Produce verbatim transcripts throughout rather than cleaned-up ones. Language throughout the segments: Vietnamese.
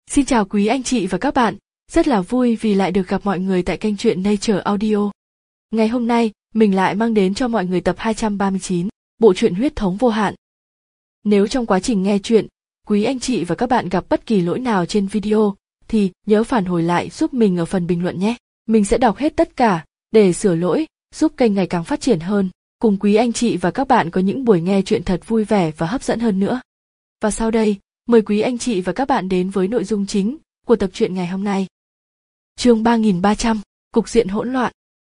Xin chào quý anh chị và các bạn, rất là vui vì lại được gặp mọi người tại kênh truyện Nature Audio. Ngày hôm nay, mình lại mang đến cho mọi người tập hai trăm ba mươi chín, bộ truyện Huyết thống vô hạn. Nếu trong quá trình nghe truyện, quý anh chị và các bạn gặp bất kỳ lỗi nào trên video, thì nhớ phản hồi lại giúp mình ở phần bình luận nhé. Mình sẽ đọc hết tất cả, để sửa lỗi, giúp kênh ngày càng phát triển hơn, cùng quý anh chị và các bạn có những buổi nghe truyện thật vui vẻ và hấp dẫn hơn nữa. Và sau đây, mời quý anh chị và các bạn đến với nội dung chính của tập truyện ngày hôm nay. Chương ba nghìn ba trăm, cục diện hỗn loạn.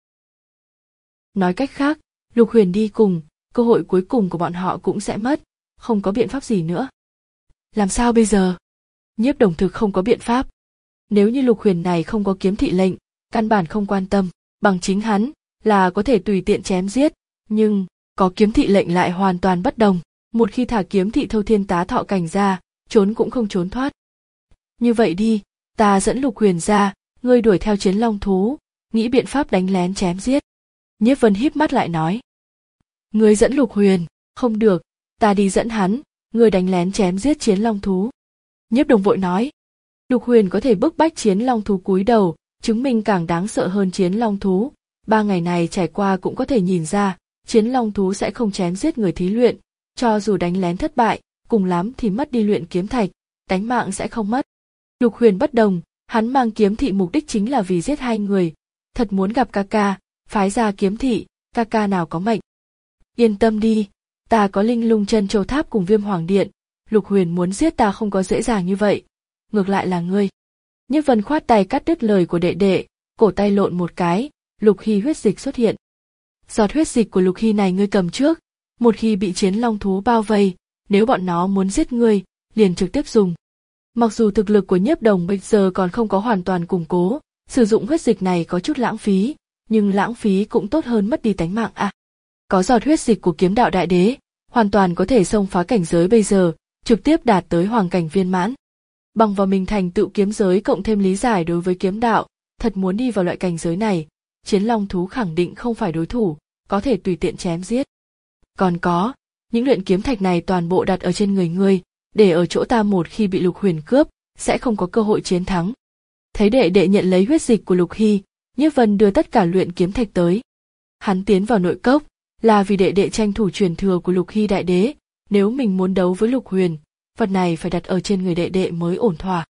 Nói cách khác, Lục Huyền đi cùng, cơ hội cuối cùng của bọn họ cũng sẽ mất, không có biện pháp gì nữa. Làm sao bây giờ? Nhiếp Đồng thực không có biện pháp. Nếu như Lục Huyền này không có kiếm thị lệnh, căn bản không quan tâm, bằng chính hắn là có thể tùy tiện chém giết, nhưng có kiếm thị lệnh lại hoàn toàn bất đồng. Một khi thả kiếm thị thâu thiên tá thọ cảnh ra, trốn cũng không trốn thoát. Như vậy đi, ta dẫn Lục Huyền ra, ngươi đuổi theo chiến long thú, nghĩ biện pháp đánh lén chém giết. Nhiếp Vân híp mắt lại nói. Ngươi dẫn Lục Huyền, không được, ta đi dẫn hắn, ngươi đánh lén chém giết chiến long thú. Nhiếp Đồng vội nói. Lục Huyền có thể bức bách chiến long thú cúi đầu, chứng minh càng đáng sợ hơn chiến long thú. Ba ngày này trải qua cũng có thể nhìn ra, chiến long thú sẽ không chém giết người thí luyện, cho dù đánh lén thất bại, cùng lắm thì mất đi luyện kiếm thạch, đánh mạng sẽ không mất. Lục Huyền bất đồng, hắn mang kiếm thị mục đích chính là vì giết hai người, thật muốn gặp ca ca, phái ra kiếm thị, ca ca nào có mệnh. Yên tâm đi, ta có Linh Lung Chân Châu Tháp cùng Viêm Hoàng Điện, Lục Huyền muốn giết ta không có dễ dàng như vậy, ngược lại là ngươi. Nhiếp Vân khoát tay cắt đứt lời của đệ đệ, cổ tay lộn một cái, Lục Hy huyết dịch xuất hiện. Giọt huyết dịch của Lục Hy này ngươi cầm trước, một khi bị chiến long thú bao vây, nếu bọn nó muốn giết ngươi, liền trực tiếp dùng. Mặc dù thực lực của Nhiếp Đồng bây giờ còn không có hoàn toàn củng cố, sử dụng huyết dịch này có chút lãng phí, nhưng lãng phí cũng tốt hơn mất đi tánh mạng à. Có giọt huyết dịch của kiếm đạo đại đế, hoàn toàn có thể xông phá cảnh giới bây giờ, trực tiếp đạt tới hoàng cảnh viên mãn. Bằng vào mình thành tựu kiếm giới cộng thêm lý giải đối với kiếm đạo, thật muốn đi vào loại cảnh giới này, chiến long thú khẳng định không phải đối thủ, có thể tùy tiện chém giết. Còn có, những luyện kiếm thạch này toàn bộ đặt ở trên người ngươi, để ở chỗ ta một khi bị Lục Huyền cướp, sẽ không có cơ hội chiến thắng. Thấy đệ đệ nhận lấy huyết dịch của Lục Hy, Nhiếp Vân đưa tất cả luyện kiếm thạch tới. Hắn tiến vào nội cốc, là vì đệ đệ tranh thủ truyền thừa của Lục Hy đại đế, nếu mình muốn đấu với Lục Huyền, vật này phải đặt ở trên người đệ đệ mới ổn thỏa.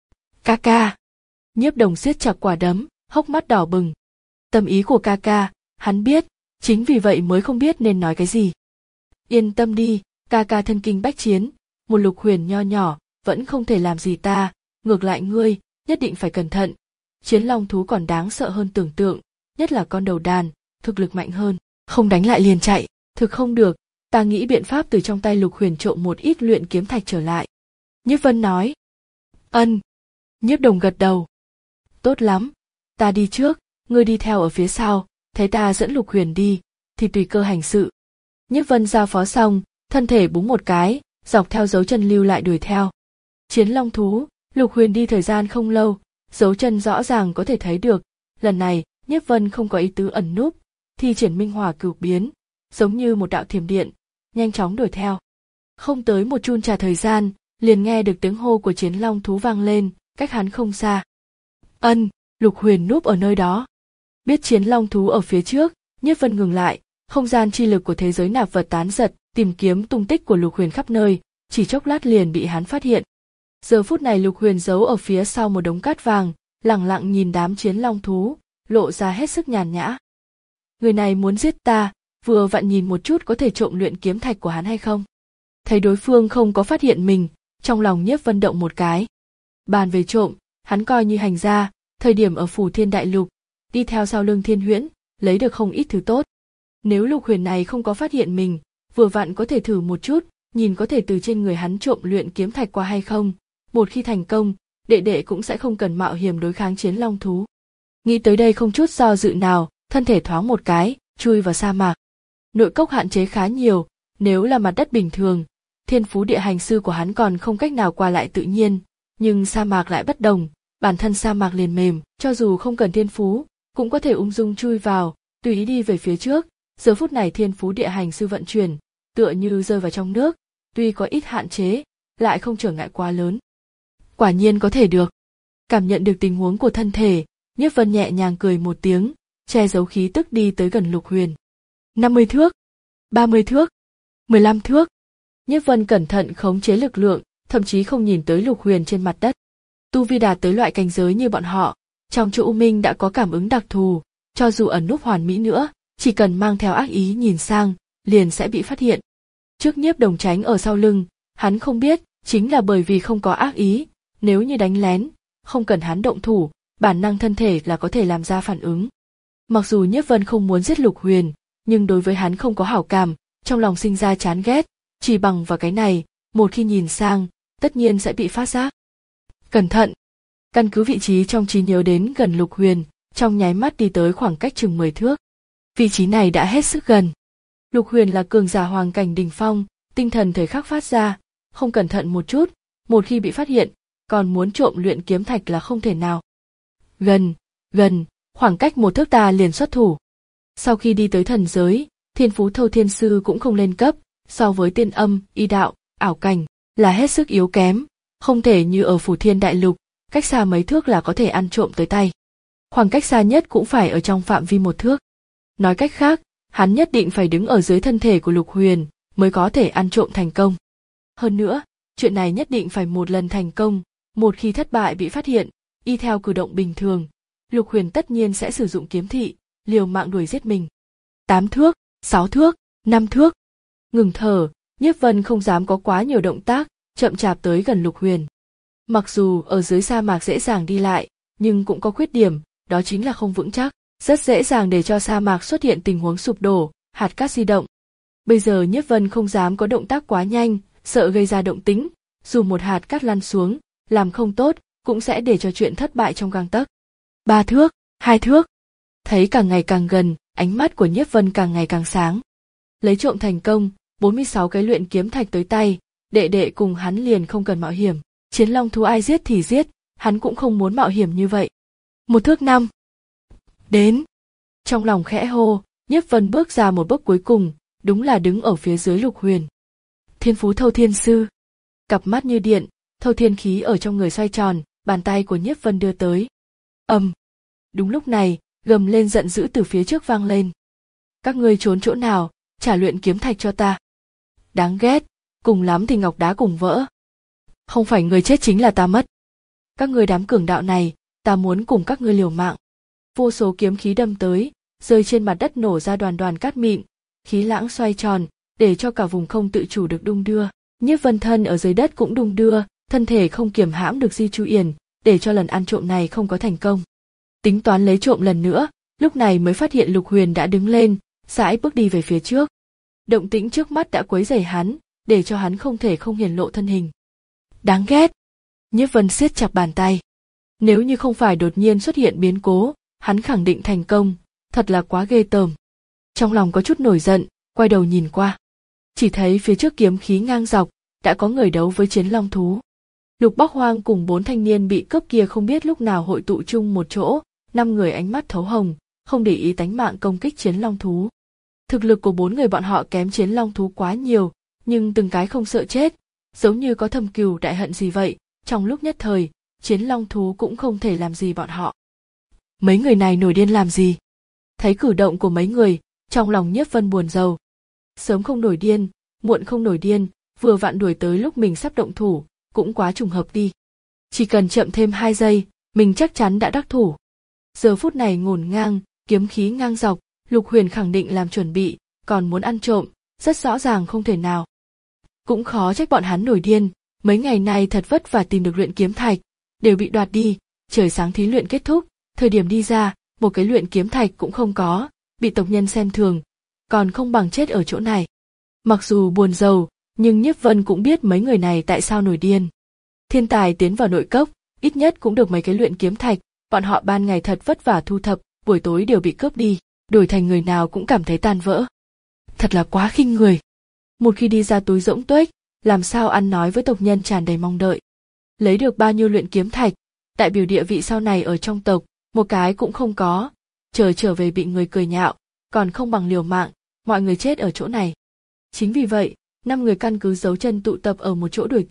Ca ca. Nhiếp Đồng siết chặt quả đấm, hốc mắt đỏ bừng. Tâm ý của ca ca, hắn biết, chính vì vậy mới không biết nên nói cái gì. Yên tâm đi, ca ca thân kinh bách chiến, một Lục Huyền nho nhỏ, vẫn không thể làm gì ta, ngược lại ngươi, nhất định phải cẩn thận. Chiến long thú còn đáng sợ hơn tưởng tượng, nhất là con đầu đàn, thực lực mạnh hơn, không đánh lại liền chạy, thực không được, ta nghĩ biện pháp từ trong tay Lục Huyền trộm một ít luyện kiếm thạch trở lại. Nhiếp Vân nói. Ân. Nhiếp Đồng gật đầu. Tốt lắm, ta đi trước, ngươi đi theo ở phía sau, thấy ta dẫn Lục Huyền đi, thì tùy cơ hành sự. Nhiếp Vân giao phó xong, thân thể búng một cái, dọc theo dấu chân lưu lại đuổi theo. Chiến long thú, Lục Huyền đi thời gian không lâu, dấu chân rõ ràng có thể thấy được, lần này, Nhiếp Vân không có ý tứ ẩn núp, thi triển minh hỏa cửu biến, giống như một đạo thiểm điện, nhanh chóng đuổi theo. Không tới một chun trà thời gian, liền nghe được tiếng hô của chiến long thú vang lên, cách hắn không xa. Ân, Lục Huyền núp ở nơi đó. Biết chiến long thú ở phía trước, Nhiếp Vân ngừng lại, không gian chi lực của thế giới nạp vật tán giật, tìm kiếm tung tích của Lục Huyền khắp nơi, chỉ chốc lát liền bị hắn phát hiện. Giờ phút này Lục Huyền giấu ở phía sau một đống cát vàng, lẳng lặng nhìn đám chiến long thú, lộ ra hết sức nhàn nhã. Người này muốn giết ta, vừa vặn nhìn một chút có thể trộm luyện kiếm thạch của hắn hay không. Thấy đối phương không có phát hiện mình, trong lòng Nhiếp Vân động một cái. Bàn về trộm, hắn coi như hành gia, thời điểm ở Phủ Thiên Đại Lục, đi theo sau lưng Thiên Huyễn, lấy được không ít thứ tốt. Nếu Lục Huyền này không có phát hiện mình, vừa vặn có thể thử một chút, nhìn có thể từ trên người hắn trộm luyện kiếm thạch qua hay không. Một khi thành công, đệ đệ cũng sẽ không cần mạo hiểm đối kháng chiến long thú. Nghĩ tới đây không chút do dự nào, thân thể thoáng một cái, chui vào sa mạc. Nội cốc hạn chế khá nhiều, nếu là mặt đất bình thường, thiên phú địa hành sư của hắn còn không cách nào qua lại tự nhiên, nhưng sa mạc lại bất đồng, bản thân sa mạc liền mềm, cho dù không cần thiên phú, cũng có thể ung dung chui vào, tùy ý đi về phía trước. Giờ phút này thiên phú địa hành sư vận chuyển, tựa như rơi vào trong nước, tuy có ít hạn chế, lại không trở ngại quá lớn. quả nhiên có thể được. Cảm nhận được tình huống của thân thể, Nhiếp Vân nhẹ nhàng cười một tiếng, che giấu khí tức đi tới gần Lục Huyền. năm mươi thước, ba mươi thước, mười lăm thước. Nhiếp Vân cẩn thận khống chế lực lượng, thậm chí không nhìn tới Lục Huyền trên mặt đất. Tu vi đạt tới loại cảnh giới như bọn họ, trong chỗ U Minh đã có cảm ứng đặc thù, cho dù ẩn núp hoàn mỹ nữa, chỉ cần mang theo ác ý nhìn sang, liền sẽ bị phát hiện. Trước Nhiếp Đồng tránh ở sau lưng, hắn không biết, chính là bởi vì không có ác ý, nếu như đánh lén, không cần hắn động thủ, bản năng thân thể là có thể làm ra phản ứng. Mặc dù Nhiếp Vân không muốn giết Lục Huyền, nhưng đối với hắn không có hảo cảm, trong lòng sinh ra chán ghét, chỉ bằng vào cái này, một khi nhìn sang, tất nhiên sẽ bị phát giác. Cẩn thận! Căn cứ vị trí trong trí nhớ đến gần Lục Huyền, trong nháy mắt đi tới khoảng cách chừng mười thước. Vị trí này đã hết sức gần. Lục Huyền là cường giả hoàng cảnh đỉnh phong, tinh thần thời khắc phát ra, không cẩn thận một chút, một khi bị phát hiện, còn muốn trộm luyện kiếm thạch là không thể nào. Gần, gần, khoảng cách một thước ta liền xuất thủ. Sau khi đi tới thần giới, thiên phú Thâu Thiên Sư cũng không lên cấp, so với tiên âm, y đạo, ảo cảnh, là hết sức yếu kém, không thể như ở Phủ Thiên Đại Lục, cách xa mấy thước là có thể ăn trộm tới tay. Khoảng cách xa nhất cũng phải ở trong phạm vi một thước. Nói cách khác, hắn nhất định phải đứng ở dưới thân thể của Lục Huyền, mới có thể ăn trộm thành công. Hơn nữa, chuyện này nhất định phải một lần thành công, một khi thất bại bị phát hiện, y theo cử động bình thường, Lục Huyền tất nhiên sẽ sử dụng kiếm thị, liều mạng đuổi giết mình. Tám thước, sáu thước, năm thước. Ngừng thở, Nhiếp Vân không dám có quá nhiều động tác, chậm chạp tới gần Lục Huyền. Mặc dù ở dưới sa mạc dễ dàng đi lại, nhưng cũng có khuyết điểm, đó chính là không vững chắc, rất dễ dàng để cho sa mạc xuất hiện tình huống sụp đổ, hạt cát di động. Bây giờ Nhiếp Vân không dám có động tác quá nhanh, sợ gây ra động tĩnh, dù một hạt cát lăn xuống, làm không tốt, cũng sẽ để cho chuyện thất bại trong gang tấc. Ba thước, hai thước. Thấy càng ngày càng gần, ánh mắt của Nhiếp Vân càng ngày càng sáng. Lấy trộm thành công, bốn mươi sáu cái luyện kiếm thạch tới tay, đệ đệ cùng hắn liền không cần mạo hiểm. Chiến long thú ai giết thì giết, hắn cũng không muốn mạo hiểm như vậy. Một thước năm. Đến. Trong lòng khẽ hô, Nhiếp Vân bước ra một bước cuối cùng, đúng là đứng ở phía dưới Lục Huyền. Thiên phú Thâu Thiên Sư. Cặp mắt như điện, thâu thiên khí ở trong người xoay tròn, bàn tay của Nhiếp Vân đưa tới. Ầm. Um. Đúng lúc này, gầm lên giận dữ từ phía trước vang lên. Các ngươi trốn chỗ nào, trả luyện kiếm thạch cho ta. Đáng ghét, cùng lắm thì ngọc đá cùng vỡ. Không phải người chết chính là ta mất. Các ngươi đám cường đạo này, ta muốn cùng các ngươi liều mạng. Vô số kiếm khí đâm tới, rơi trên mặt đất nổ ra đoàn đoàn cát mịn, khí lãng xoay tròn, để cho cả vùng không tự chủ được đung đưa. Nhiếp Vân thân ở dưới đất cũng đung đưa, thân thể không kiềm hãm được di chu yển, để cho lần ăn trộm này không có thành công. Tính toán lấy trộm lần nữa, lúc này mới phát hiện Lục Huyền đã đứng lên, sải bước đi về phía trước. Động tĩnh trước mắt đã quấy rầy hắn, để cho hắn không thể không hiển lộ thân hình. Đáng ghét. Nhiếp Vân siết chặt bàn tay. Nếu như không phải đột nhiên xuất hiện biến cố, hắn khẳng định thành công, thật là quá ghê tởm. Trong lòng có chút nổi giận, quay đầu nhìn qua. Chỉ thấy phía trước kiếm khí ngang dọc, đã có người đấu với chiến long thú. Lục Bắc Hoang cùng bốn thanh niên bị cướp kia không biết lúc nào hội tụ chung một chỗ, năm người ánh mắt thấu hồng, không để ý tánh mạng công kích chiến long thú. Thực lực của bốn người bọn họ kém chiến long thú quá nhiều, nhưng từng cái không sợ chết, giống như có thâm cừu đại hận gì vậy, trong lúc nhất thời, chiến long thú cũng không thể làm gì bọn họ. Mấy người này nổi điên làm gì? Thấy cử động của mấy người, trong lòng Nhiếp Vân buồn rầu. Sớm không nổi điên, muộn không nổi điên, vừa vặn đuổi tới lúc mình sắp động thủ, cũng quá trùng hợp đi. Chỉ cần chậm thêm hai giây, mình chắc chắn đã đắc thủ. Giờ phút này ngổn ngang, kiếm khí ngang dọc, Lục Huyền khẳng định làm chuẩn bị, còn muốn ăn trộm, rất rõ ràng không thể nào. Cũng khó trách bọn hắn nổi điên, mấy ngày nay thật vất vả tìm được luyện kiếm thạch, đều bị đoạt đi, trời sáng thí luyện kết thúc, thời điểm đi ra, một cái luyện kiếm thạch cũng không có, bị tộc nhân xem thường, còn không bằng chết ở chỗ này. Mặc dù buồn rầu, nhưng Nhiếp Vân cũng biết mấy người này tại sao nổi điên. Thiên tài tiến vào nội cốc, ít nhất cũng được mấy cái luyện kiếm thạch, bọn họ ban ngày thật vất vả thu thập, buổi tối đều bị cướp đi, đổi thành người nào cũng cảm thấy tan vỡ. Thật là quá khinh người. Một khi đi ra túi rỗng tuếch, làm sao ăn nói với tộc nhân tràn đầy mong đợi. Lấy được bao nhiêu luyện kiếm thạch, đại biểu địa vị sau này ở trong tộc, một cái cũng không có, chờ trở về bị người cười nhạo, còn không bằng liều mạng, mọi người chết ở chỗ này. Chính vì vậy, năm người căn cứ dấu chân tụ tập ở một chỗ đuổi tới,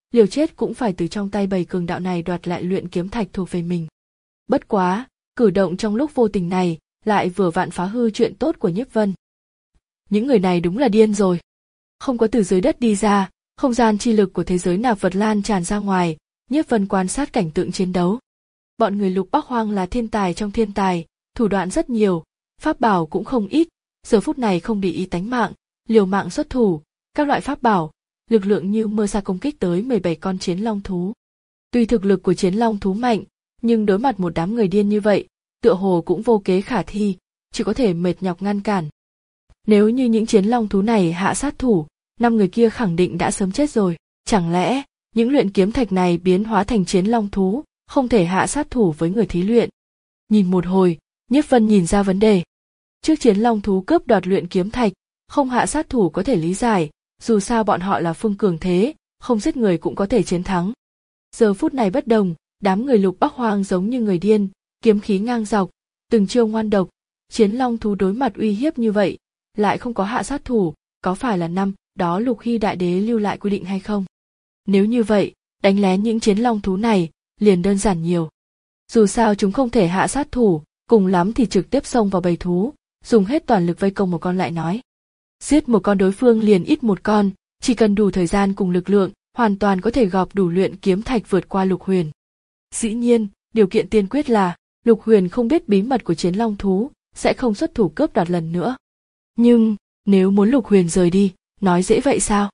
liều chết cũng phải từ trong tay bầy cường đạo này đoạt lại luyện kiếm thạch thuộc về mình. Bất quá, cử động trong lúc vô tình này lại vừa vặn phá hư chuyện tốt của Nhiếp Vân. Những người này đúng là điên rồi. Không có từ dưới đất đi ra, không gian chi lực của thế giới nạp vật lan tràn ra ngoài, Nhiếp Vân quan sát cảnh tượng chiến đấu. Bọn người Lục Bắc Hoang là thiên tài trong thiên tài, thủ đoạn rất nhiều, pháp bảo cũng không ít, giờ phút này không để ý tánh mạng, liều mạng xuất thủ, các loại pháp bảo, lực lượng như mưa sa công kích tới mười bảy con chiến long thú. Tuy thực lực của chiến long thú mạnh, nhưng đối mặt một đám người điên như vậy, tựa hồ cũng vô kế khả thi, chỉ có thể mệt nhọc ngăn cản. Nếu như những chiến long thú này hạ sát thủ, năm người kia khẳng định đã sớm chết rồi. Chẳng lẽ những luyện kiếm thạch này biến hóa thành chiến long thú, không thể hạ sát thủ với người thí luyện? Nhìn một hồi, Nhiếp Vân nhìn ra vấn đề. Trước chiến long thú cướp đoạt luyện kiếm thạch, không hạ sát thủ có thể lý giải, dù sao bọn họ là phương cường thế, không giết người cũng có thể chiến thắng. Giờ phút này bất đồng, đám người Lục Bắc Hoang giống như người điên, kiếm khí ngang dọc, từng chiêu ngoan độc, chiến long thú đối mặt uy hiếp như vậy, lại không có hạ sát thủ, có phải là năm đó Lục Hy đại đế lưu lại quy định hay không? Nếu như vậy, đánh lén những chiến long thú này liền đơn giản nhiều. Dù sao chúng không thể hạ sát thủ, cùng lắm thì trực tiếp xông vào bầy thú, dùng hết toàn lực vây công một con lại nói. Giết một con đối phương liền ít một con, chỉ cần đủ thời gian cùng lực lượng, hoàn toàn có thể gọp đủ luyện kiếm thạch vượt qua Lục Huyền. Dĩ nhiên, điều kiện tiên quyết là Lục Huyền không biết bí mật của chiến long thú, sẽ không xuất thủ cướp đoạt lần nữa. Nhưng, nếu muốn Lục Huyền rời đi, nói dễ vậy sao?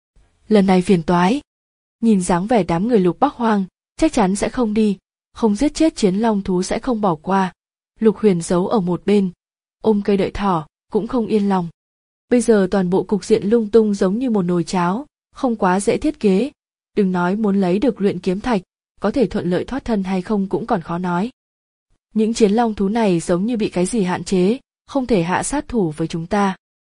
Lần này phiền toái. Nhìn dáng vẻ đám người Lục Bắc Hoang, chắc chắn sẽ không đi, không giết chết chiến long thú sẽ không bỏ qua. Lục Huyền giấu ở một bên, ôm cây đợi thỏ, cũng không yên lòng. Bây giờ toàn bộ cục diện lung tung giống như một nồi cháo, không quá dễ thiết kế. Đừng nói muốn lấy được luyện kiếm thạch, có thể thuận lợi thoát thân hay không cũng còn khó nói. Những chiến long thú này giống như bị cái gì hạn chế, không thể hạ sát thủ với chúng ta.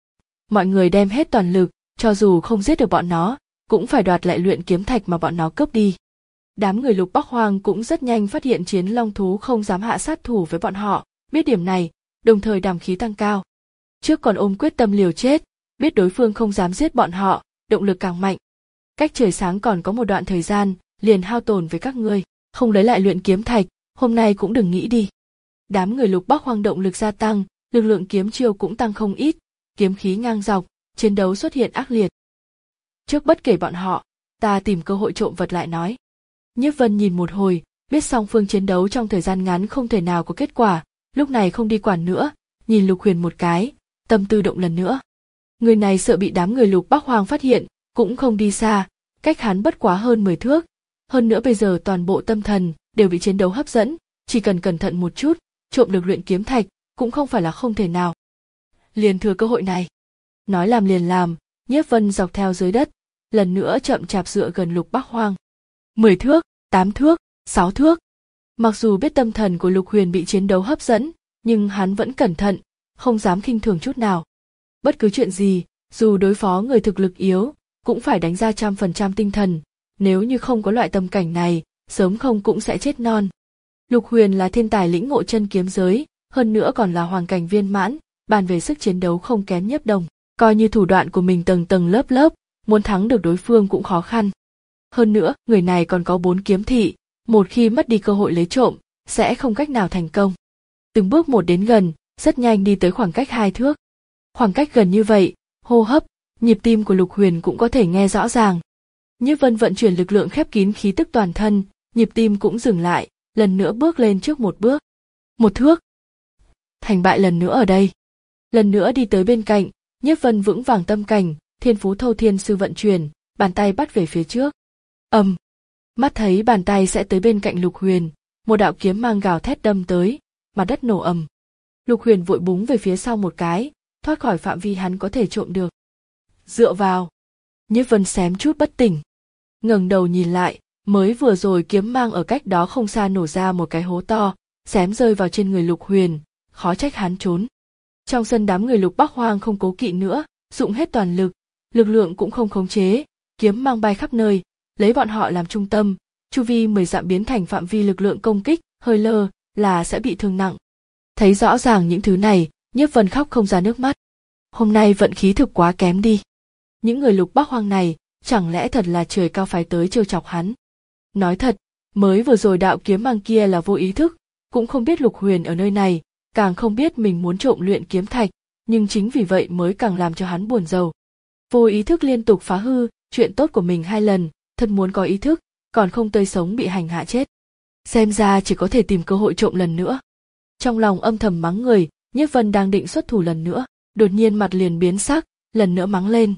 Mọi người đem hết toàn lực, cho dù không giết được bọn nó, cũng phải đoạt lại luyện kiếm thạch mà bọn nó cướp đi. Đám người Lục Bắc Hoang cũng rất nhanh phát hiện chiến long thú không dám hạ sát thủ với bọn họ, biết điểm này, đồng thời đàm khí tăng cao. Trước còn ôm quyết tâm liều chết, biết đối phương không dám giết bọn họ, động lực càng mạnh. Cách trời sáng còn có một đoạn thời gian, liền hao tổn với các ngươi, không lấy lại luyện kiếm thạch, hôm nay cũng đừng nghĩ đi. Đám người Lục Bắc Hoang động lực gia tăng, lực lượng kiếm chiêu cũng tăng không ít, kiếm khí ngang dọc, chiến đấu xuất hiện ác liệt. Trước bất kể bọn họ, ta tìm cơ hội trộm vật lại nói. Nhiếp Vân nhìn một hồi, biết song phương chiến đấu trong thời gian ngắn không thể nào có kết quả, lúc này không đi quản nữa, nhìn Lục Huyền một cái, tâm tư động lần nữa. Người này sợ bị đám người Lục Bắc Hoang phát hiện, cũng không đi xa, cách hắn bất quá hơn mười thước. Hơn nữa bây giờ toàn bộ tâm thần đều bị chiến đấu hấp dẫn, chỉ cần cẩn thận một chút, trộm được luyện kiếm thạch cũng không phải là không thể nào. Liền thừa cơ hội này. Nói làm liền làm, Nhiếp Vân dọc theo dưới đất, lần nữa chậm chạp dựa gần Lục Bắc Hoang. Mười thước, tám thước, sáu thước. Mặc dù biết tâm thần của Lục Huyền bị chiến đấu hấp dẫn, nhưng hắn vẫn cẩn thận, không dám khinh thường chút nào. Bất cứ chuyện gì, dù đối phó người thực lực yếu, cũng phải đánh ra trăm phần trăm tinh thần, nếu như không có loại tâm cảnh này, sớm không cũng sẽ chết non. Lục Huyền là thiên tài lĩnh ngộ chân kiếm giới, hơn nữa còn là hoàng cảnh viên mãn, bàn về sức chiến đấu không kém Nhiếp Đồng, coi như thủ đoạn của mình tầng tầng lớp lớp, muốn thắng được đối phương cũng khó khăn. Hơn nữa, người này còn có bốn kiếm thị, một khi mất đi cơ hội lấy trộm, sẽ không cách nào thành công. Từng bước một đến gần, rất nhanh đi tới khoảng cách hai thước. Khoảng cách gần như vậy, hô hấp, nhịp tim của Lục Huyền cũng có thể nghe rõ ràng. Nhiếp Vân vận chuyển lực lượng khép kín khí tức toàn thân, nhịp tim cũng dừng lại, lần nữa bước lên trước một bước. Một thước. Thành bại lần nữa ở đây. Lần nữa đi tới bên cạnh, Nhiếp Vân vững vàng tâm cảnh, thiên phú thâu thiên sư vận chuyển, bàn tay bắt về phía trước. Ầm. Um. Mắt thấy bàn tay sẽ tới bên cạnh Lục Huyền, một đạo kiếm mang gào thét đâm tới, mặt đất nổ ầm. Lục Huyền vội búng về phía sau một cái, thoát khỏi phạm vi hắn có thể trộm được. Dựa vào. Nhiếp Vân xém chút bất tỉnh. Ngẩng đầu nhìn lại, mới vừa rồi kiếm mang ở cách đó không xa nổ ra một cái hố to, xém rơi vào trên người Lục Huyền, khó trách hắn trốn. Trong sân đám người Lục Bắc Hoang không cố kỵ nữa, dụng hết toàn lực, lực lượng cũng không khống chế, kiếm mang bay khắp nơi, lấy bọn họ làm trung tâm, chu vi mười dặm biến thành phạm vi lực lượng công kích, hơi lơ là sẽ bị thương nặng. Thấy rõ ràng những thứ này, Nhiếp Vân khóc không ra nước mắt. Hôm nay vận khí thực quá kém đi. Những người Lục Bắc Hoang này, chẳng lẽ thật là trời cao phái tới trêu chọc hắn. Nói thật, mới vừa rồi đạo kiếm mang kia là vô ý thức, cũng không biết Lục Huyền ở nơi này, càng không biết mình muốn trộm luyện kiếm thạch, nhưng chính vì vậy mới càng làm cho hắn buồn rầu. Vô ý thức liên tục phá hư chuyện tốt của mình hai lần, thật muốn có ý thức, còn không tươi sống bị hành hạ chết. Xem ra chỉ có thể tìm cơ hội trộm lần nữa. Trong lòng âm thầm mắng người, Nhiếp Vân đang định xuất thủ lần nữa, đột nhiên mặt liền biến sắc, lần nữa mắng lên.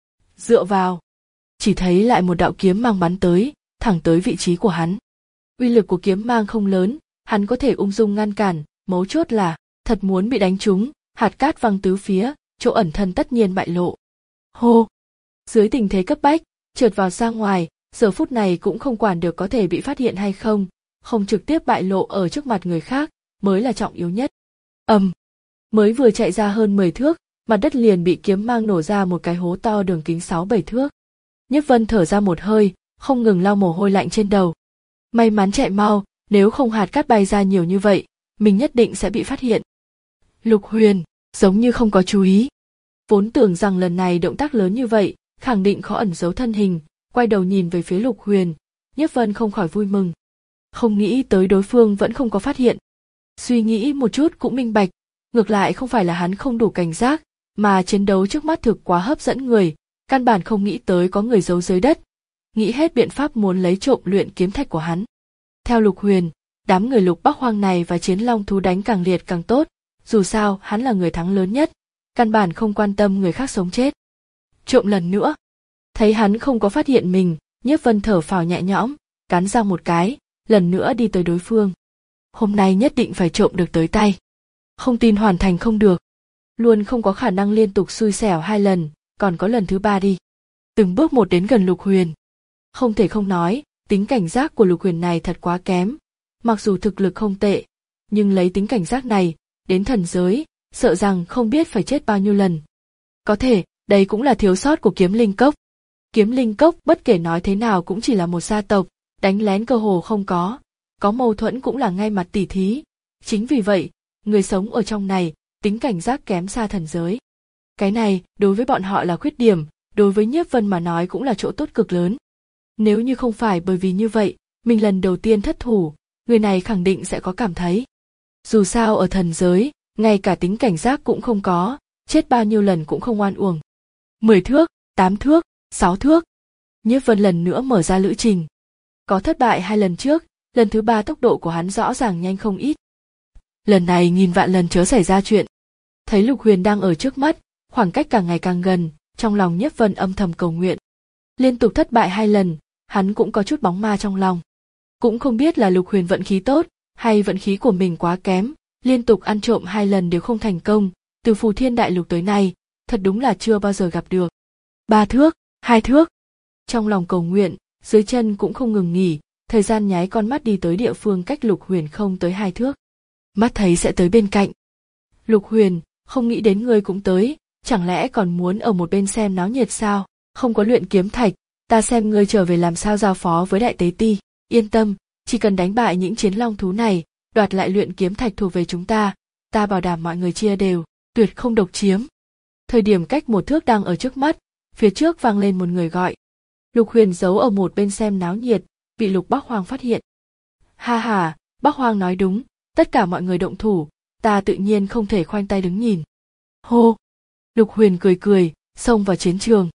Dựa vào. Chỉ thấy lại một đạo kiếm mang bắn tới, thẳng tới vị trí của hắn. Uy lực của kiếm mang không lớn, hắn có thể ung dung ngăn cản, mấu chốt là, thật muốn bị đánh trúng, hạt cát văng tứ phía, chỗ ẩn thân tất nhiên bại lộ. Hô! Dưới tình thế cấp bách, trượt vào ra ngoài, giờ phút này cũng không quản được có thể bị phát hiện hay không, không trực tiếp bại lộ ở trước mặt người khác, mới là trọng yếu nhất. Ầm! Um, mới vừa chạy ra hơn mười thước, mặt đất liền bị kiếm mang nổ ra một cái hố to đường kính sáu bảy thước. Nhiếp Vân thở ra một hơi, không ngừng lau mồ hôi lạnh trên đầu. May mắn chạy mau, nếu không hạt cát bay ra nhiều như vậy, mình nhất định sẽ bị phát hiện. Lục Huyền, giống như không có chú ý. Vốn tưởng rằng lần này động tác lớn như vậy, khẳng định khó ẩn giấu thân hình, quay đầu nhìn về phía Lục Huyền, Nhiếp Vân không khỏi vui mừng. Không nghĩ tới đối phương vẫn không có phát hiện. Suy nghĩ một chút cũng minh bạch, ngược lại không phải là hắn không đủ cảnh giác, mà chiến đấu trước mắt thực quá hấp dẫn người, căn bản không nghĩ tới có người giấu dưới đất, nghĩ hết biện pháp muốn lấy trộm luyện kiếm thạch của hắn. Theo Lục Huyền, đám người Lục Bắc Hoang này và chiến long thú đánh càng liệt càng tốt, dù sao hắn là người thắng lớn nhất, căn bản không quan tâm người khác sống chết. Trộm lần nữa. Thấy hắn không có phát hiện mình, Nhiếp Vân thở phào nhẹ nhõm, cắn răng một cái, lần nữa đi tới đối phương. Hôm nay nhất định phải trộm được tới tay. Không tin hoàn thành không được. Luôn không có khả năng liên tục xui xẻo hai lần, còn có lần thứ ba đi. Từng bước một đến gần Lục Huyền. Không thể không nói, tính cảnh giác của Lục Huyền này thật quá kém. Mặc dù thực lực không tệ, nhưng lấy tính cảnh giác này, đến thần giới, sợ rằng không biết phải chết bao nhiêu lần. Có thể, đây cũng là thiếu sót của Kiếm Linh Cốc. Kiếm Linh Cốc bất kể nói thế nào cũng chỉ là một gia tộc, đánh lén cơ hồ không có, có mâu thuẫn cũng là ngay mặt tỉ thí. Chính vì vậy, người sống ở trong này, tính cảnh giác kém xa thần giới. Cái này, đối với bọn họ là khuyết điểm, đối với Nhiếp Vân mà nói cũng là chỗ tốt cực lớn. Nếu như không phải bởi vì như vậy, mình lần đầu tiên thất thủ, người này khẳng định sẽ có cảm thấy. Dù sao ở thần giới, ngay cả tính cảnh giác cũng không có, chết bao nhiêu lần cũng không oan uổng. Mười thước, tám thước, sáu thước. Nhiếp Vân lần nữa mở ra lữ trình. Có thất bại hai lần trước, lần thứ ba tốc độ của hắn rõ ràng nhanh không ít. Lần này nghìn vạn lần chớ xảy ra chuyện. Thấy Lục Huyền đang ở trước mắt, khoảng cách càng ngày càng gần, trong lòng Nhiếp Vân âm thầm cầu nguyện. Liên tục thất bại hai lần, hắn cũng có chút bóng ma trong lòng. Cũng không biết là Lục Huyền vận khí tốt, hay vận khí của mình quá kém, liên tục ăn trộm hai lần đều không thành công, từ Phù Thiên Đại Lục tới nay, thật đúng là chưa bao giờ gặp được. Ba thước, hai thước. Trong lòng cầu nguyện, dưới chân cũng không ngừng nghỉ, thời gian nháy con mắt đi tới địa phương cách Lục Huyền không tới hai thước. Mắt thấy sẽ tới bên cạnh. Lục Huyền, không nghĩ đến ngươi cũng tới, chẳng lẽ còn muốn ở một bên xem náo nhiệt sao? Không có luyện kiếm thạch, ta xem ngươi trở về làm sao giao phó với đại tế ti. Yên tâm, chỉ cần đánh bại những chiến long thú này, đoạt lại luyện kiếm thạch thuộc về chúng ta, ta bảo đảm mọi người chia đều, tuyệt không độc chiếm. Thời điểm cách một thước đang ở trước mắt, phía trước vang lên một người gọi. Lục Huyền giấu ở một bên xem náo nhiệt, bị Lục Bắc Hoang phát hiện. Ha ha, Bắc Hoang nói đúng, tất cả mọi người động thủ, ta tự nhiên không thể khoanh tay đứng nhìn. Hô! Lục Huyền cười cười, xông vào chiến trường.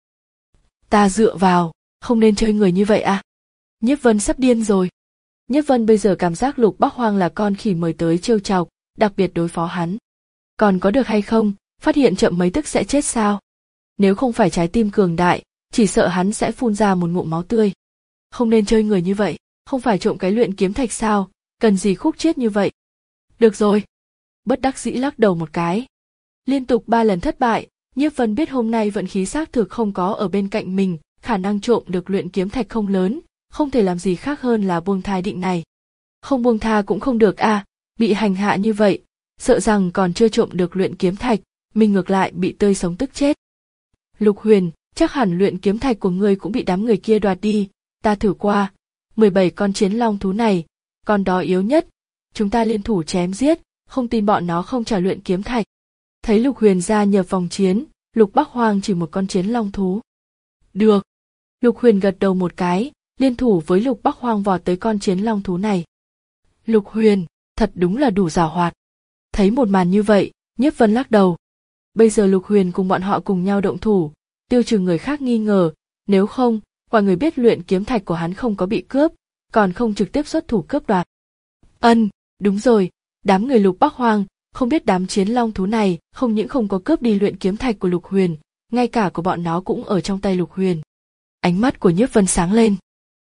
Ta dựa vào, không nên chơi người như vậy à? Nhiếp Vân sắp điên rồi. Nhiếp Vân bây giờ cảm giác Lục Bắc Hoang là con khỉ mời tới trêu chọc, đặc biệt đối phó hắn. Còn có được hay không, phát hiện chậm mấy tức sẽ chết sao? Nếu không phải trái tim cường đại, chỉ sợ hắn sẽ phun ra một ngụm máu tươi. Không nên chơi người như vậy, không phải trộm cái luyện kiếm thạch sao, cần gì khúc chết như vậy. Được rồi. Bất đắc dĩ lắc đầu một cái. Liên tục ba lần thất bại, Nhiếp Vân biết hôm nay vận khí xác thực không có ở bên cạnh mình, khả năng trộm được luyện kiếm thạch không lớn, không thể làm gì khác hơn là buông tha định này. Không buông tha cũng không được à, bị hành hạ như vậy, sợ rằng còn chưa trộm được luyện kiếm thạch, mình ngược lại bị tươi sống tức chết. Lục Huyền, chắc hẳn luyện kiếm thạch của ngươi cũng bị đám người kia đoạt đi, ta thử qua, mười bảy con chiến long thú này, con đó yếu nhất, chúng ta liên thủ chém giết, không tin bọn nó không trả luyện kiếm thạch. Thấy Lục Huyền gia nhập vòng chiến, Lục Bắc Hoang chỉ một con chiến long thú. Được. Lục Huyền gật đầu một cái, liên thủ với Lục Bắc Hoang vọt tới con chiến long thú này. Lục Huyền, thật đúng là đủ giàu hoạt. Thấy một màn như vậy, Nhiếp Vân lắc đầu. Bây giờ Lục Huyền cùng bọn họ cùng nhau động thủ, tiêu trừ người khác nghi ngờ, nếu không, mọi người biết luyện kiếm thạch của hắn không có bị cướp, còn không trực tiếp xuất thủ cướp đoạt. Ân, đúng rồi, đám người Lục Bắc Hoang, không biết đám chiến long thú này không những không có cướp đi luyện kiếm thạch của Lục Huyền, ngay cả của bọn nó cũng ở trong tay Lục Huyền. Ánh mắt của Nhiếp Vân sáng lên.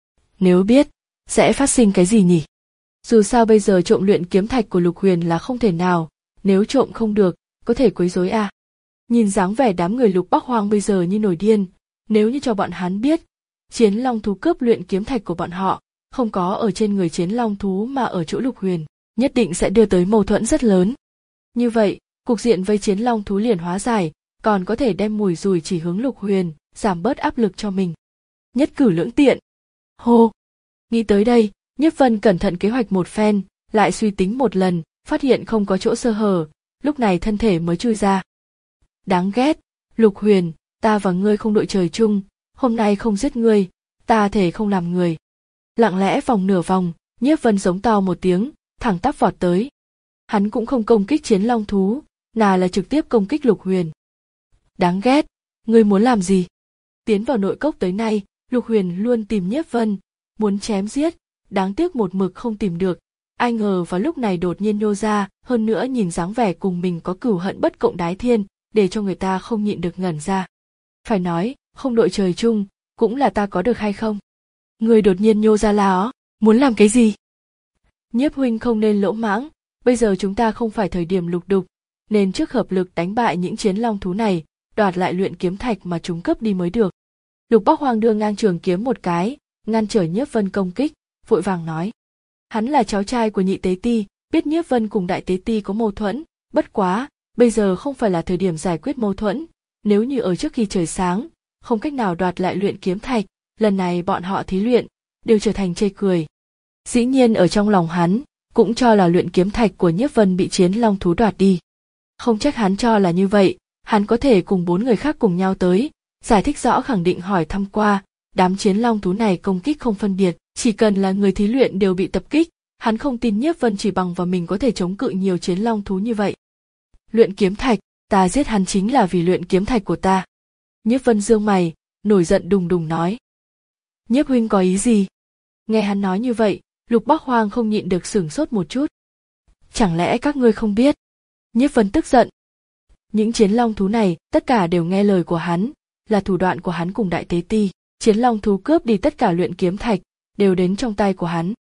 Nếu biết, sẽ phát sinh cái gì nhỉ? Dù sao bây giờ trộm luyện kiếm thạch của Lục Huyền là không thể nào, nếu trộm không được, có thể quấy rối à? Nhìn dáng vẻ đám người Lục Bắc Hoang bây giờ như nổi điên, nếu như cho bọn hắn biết, chiến long thú cướp luyện kiếm thạch của bọn họ, không có ở trên người chiến long thú mà ở chỗ Lục Huyền, nhất định sẽ đưa tới mâu thuẫn rất lớn. Như vậy, cục diện vây chiến long thú liền hóa giải, còn có thể đem mùi dùi chỉ hướng Lục Huyền, giảm bớt áp lực cho mình. Nhất cử lưỡng tiện. Hô! Nghĩ tới đây, Nhiếp Vân cẩn thận kế hoạch một phen, lại suy tính một lần, phát hiện không có chỗ sơ hở, lúc này thân thể mới chui ra. Đáng ghét, Lục Huyền, ta và ngươi không đội trời chung, hôm nay không giết ngươi, ta thể không làm người. Lặng lẽ vòng nửa vòng, Nhiếp Vân giống to một tiếng, thẳng tắp vọt tới. Hắn cũng không công kích chiến long thú, nào là trực tiếp công kích Lục Huyền. Đáng ghét, ngươi muốn làm gì? Tiến vào nội cốc tới nay, Lục Huyền luôn tìm Nhiếp Vân, muốn chém giết, đáng tiếc một mực không tìm được. Ai ngờ vào lúc này đột nhiên nhô ra, hơn nữa nhìn dáng vẻ cùng mình có cửu hận bất cộng đái thiên, để cho người ta không nhịn được ngẩn ra. Phải nói, không đội trời chung, cũng là ta có được hay không? Người đột nhiên nhô ra là ó, muốn làm cái gì? Nhiếp huynh không nên lỗ mãng, bây giờ chúng ta không phải thời điểm lục đục, nên trước hợp lực đánh bại những chiến long thú này, đoạt lại luyện kiếm thạch mà chúng cướp đi mới được. Lục Bắc Hoang đưa ngang trường kiếm một cái, ngăn trở Nhiếp Vân công kích, vội vàng nói. Hắn là cháu trai của nhị tế ti, biết Nhiếp Vân cùng đại tế ti có mâu thuẫn, bất quá, bây giờ không phải là thời điểm giải quyết mâu thuẫn, nếu như ở trước khi trời sáng, không cách nào đoạt lại luyện kiếm thạch, lần này bọn họ thí luyện, đều trở thành chê cười. Dĩ nhiên ở trong lòng hắn, cũng cho là luyện kiếm thạch của Nhiếp Vân bị chiến long thú đoạt đi. Không trách hắn cho là như vậy, hắn có thể cùng bốn người khác cùng nhau tới, giải thích rõ khẳng định hỏi thăm qua, đám chiến long thú này công kích không phân biệt, chỉ cần là người thí luyện đều bị tập kích, hắn không tin Nhiếp Vân chỉ bằng vào mình có thể chống cự nhiều chiến long thú như vậy. Luyện kiếm thạch, ta giết hắn chính là vì luyện kiếm thạch của ta. Nhiếp Vân giương mày, nổi giận đùng đùng nói. Nhiếp huynh có ý gì? Nghe hắn nói như vậy, Lục Bắc Hoang không nhịn được sửng sốt một chút. Chẳng lẽ các ngươi không biết? Nhiếp Vân tức giận. Những chiến long thú này tất cả đều nghe lời của hắn, là thủ đoạn của hắn cùng đại tế ti, chiến long thú cướp đi tất cả luyện kiếm thạch, đều đến trong tay của hắn.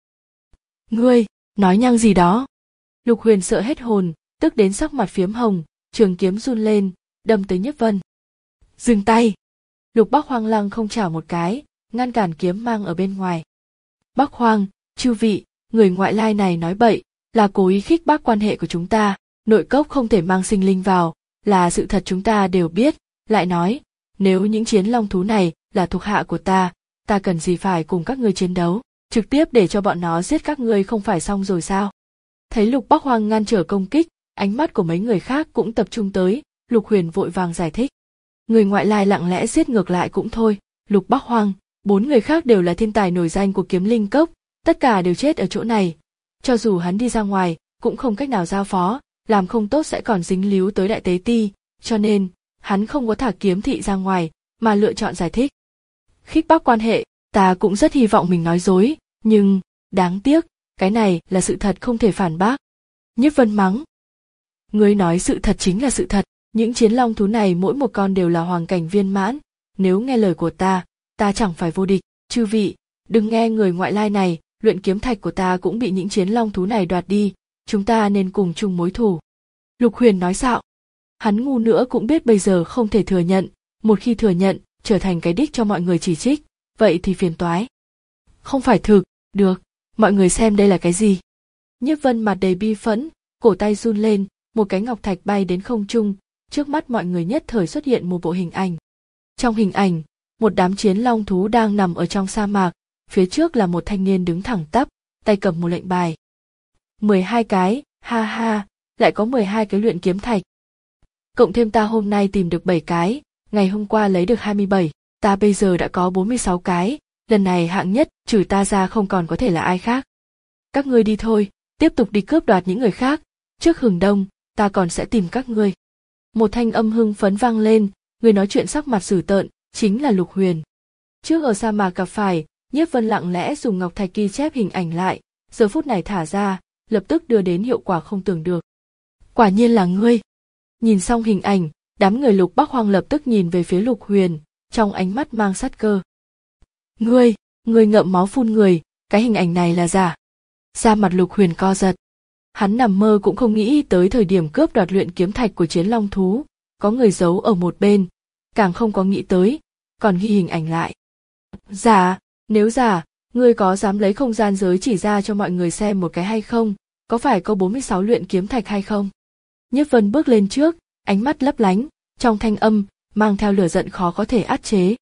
Ngươi, nói nhăng gì đó? Lục Huyền sợ hết hồn, tức đến sắc mặt phiếm hồng, trường kiếm run lên, đâm tới Nhiếp Vân. Dừng tay! Lục Bắc Hoang lăng không chảo một cái, ngăn cản kiếm mang ở bên ngoài. Bắc Hoang, chư vị, người ngoại lai này nói bậy, là cố ý khích bác quan hệ của chúng ta, nội cốc không thể mang sinh linh vào, là sự thật chúng ta đều biết, lại nói, nếu những chiến long thú này là thuộc hạ của ta, ta cần gì phải cùng các ngươi chiến đấu, trực tiếp để cho bọn nó giết các ngươi không phải xong rồi sao? Thấy Lục Bắc Hoang ngăn trở công kích, ánh mắt của mấy người khác cũng tập trung tới, Lục Huyền vội vàng giải thích. Người ngoại lai lặng lẽ giết ngược lại cũng thôi, Lục Bắc Hoang, bốn người khác đều là thiên tài nổi danh của kiếm linh cốc, tất cả đều chết ở chỗ này. Cho dù hắn đi ra ngoài, cũng không cách nào giao phó, làm không tốt sẽ còn dính líu tới đại tế ti, cho nên, hắn không có thả kiếm thị ra ngoài, mà lựa chọn giải thích. Khích bác quan hệ, ta cũng rất hy vọng mình nói dối, nhưng, đáng tiếc, cái này là sự thật không thể phản bác. Nhiếp Vân mắng. Ngươi nói sự thật chính là sự thật, những chiến long thú này mỗi một con đều là hoàng cảnh viên mãn, nếu nghe lời của ta, ta chẳng phải vô địch, chư vị, đừng nghe người ngoại lai này, luyện kiếm thạch của ta cũng bị những chiến long thú này đoạt đi, chúng ta nên cùng chung mối thù. Lục Huyền nói xạo. Hắn ngu nữa cũng biết bây giờ không thể thừa nhận, một khi thừa nhận, trở thành cái đích cho mọi người chỉ trích, vậy thì phiền toái. Không phải thực, được, mọi người xem đây là cái gì. Nhiếp Vân mặt đầy bi phẫn, cổ tay run lên, một cái ngọc thạch bay đến không trung, trước mắt mọi người nhất thời xuất hiện một bộ hình ảnh. Trong hình ảnh, một đám chiến long thú đang nằm ở trong sa mạc, phía trước là một thanh niên đứng thẳng tắp, tay cầm một lệnh bài. mười hai cái, ha ha, lại có mười hai cái luyện kiếm thạch. Cộng thêm ta hôm nay tìm được bảy cái, ngày hôm qua lấy được hai mươi bảy, Ta bây giờ đã có bốn mươi sáu cái, lần này hạng nhất trừ ta ra không còn có thể là ai khác. Các ngươi đi thôi, tiếp tục đi cướp đoạt những người khác, trước hừng đông, ta còn sẽ tìm các ngươi. Một thanh âm hưng phấn vang lên, người nói chuyện sắc mặt dữ tợn, chính là Lục Huyền. Trước ở sa mạc gặp phải, Nhiếp Vân lặng lẽ dùng ngọc thạch ghi chép hình ảnh lại, giờ phút này thả ra, lập tức đưa đến hiệu quả không tưởng được. Quả nhiên là ngươi. Nhìn xong hình ảnh, đám người Lục Bắc Hoang lập tức nhìn về phía Lục Huyền, trong ánh mắt mang sát cơ. Ngươi, ngươi ngậm máu phun người, cái hình ảnh này là giả. Da mặt Lục Huyền co giật. Hắn nằm mơ cũng không nghĩ tới thời điểm cướp đoạt luyện kiếm thạch của Chiến Long thú, có người giấu ở một bên, càng không có nghĩ tới, còn ghi hình ảnh lại. Giả, nếu giả, ngươi có dám lấy không gian giới chỉ ra cho mọi người xem một cái hay không, có phải có bốn mươi sáu luyện kiếm thạch hay không? Nhiếp Vân bước lên trước, ánh mắt lấp lánh, trong thanh âm, mang theo lửa giận khó có thể át chế.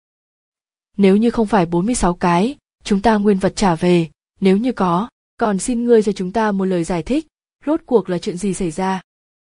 Nếu như không phải bốn mươi sáu cái, chúng ta nguyên vật trả về, nếu như có, còn xin ngươi cho chúng ta một lời giải thích, rốt cuộc là chuyện gì xảy ra?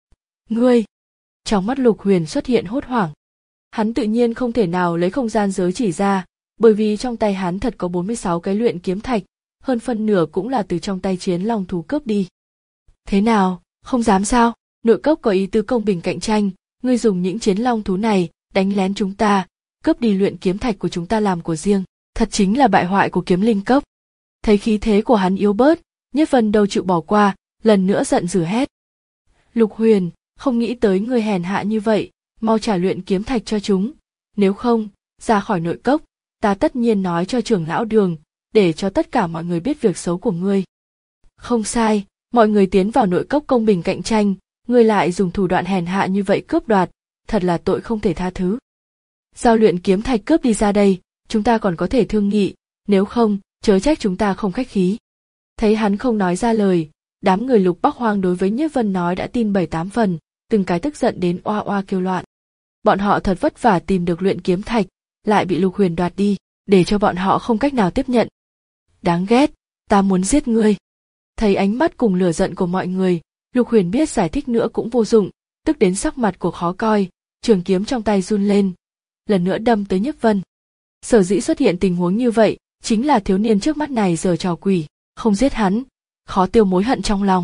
Ngươi! Trong mắt Lục Huyền xuất hiện hốt hoảng. Hắn tự nhiên không thể nào lấy không gian giới chỉ ra, bởi vì trong tay hắn thật có bốn mươi sáu cái luyện kiếm thạch, hơn phân nửa cũng là từ trong tay Chiến Long thú cướp đi. Thế nào, không dám sao? Nội cốc có ý tứ công bình cạnh tranh, ngươi dùng những Chiến Long thú này đánh lén chúng ta, cướp đi luyện kiếm thạch của chúng ta làm của riêng, thật chính là bại hoại của Kiếm Linh cốc. Thấy khí thế của hắn yếu bớt, Nhiếp Vân đâu chịu bỏ qua, lần nữa giận dữ hét. Lục Huyền, không nghĩ tới ngươi hèn hạ như vậy, mau trả luyện kiếm thạch cho chúng, nếu không, ra khỏi nội cốc, ta tất nhiên nói cho trưởng lão Đường, để cho tất cả mọi người biết việc xấu của ngươi. Không sai, mọi người tiến vào nội cốc công bình cạnh tranh, ngươi lại dùng thủ đoạn hèn hạ như vậy cướp đoạt, thật là tội không thể tha thứ. Giao luyện kiếm thạch cướp đi ra đây, chúng ta còn có thể thương nghị, nếu không, chớ trách chúng ta không khách khí. Thấy hắn không nói ra lời, đám người Lục Bắc Hoang đối với Nhiếp Vân nói đã tin bảy tám phần, từng cái tức giận đến oa oa kêu loạn. Bọn họ thật vất vả tìm được luyện kiếm thạch, lại bị Lục Huyền đoạt đi, để cho bọn họ không cách nào tiếp nhận. Đáng ghét, ta muốn giết ngươi. Thấy ánh mắt cùng lửa giận của mọi người, Lục Huyền biết giải thích nữa cũng vô dụng, tức đến sắc mặt của khó coi, trường kiếm trong tay run lên, lần nữa đâm tới Nhiếp Vân. Sở dĩ xuất hiện tình huống như vậy, chính là thiếu niên trước mắt này giở trò quỷ, không giết hắn, khó tiêu mối hận trong lòng.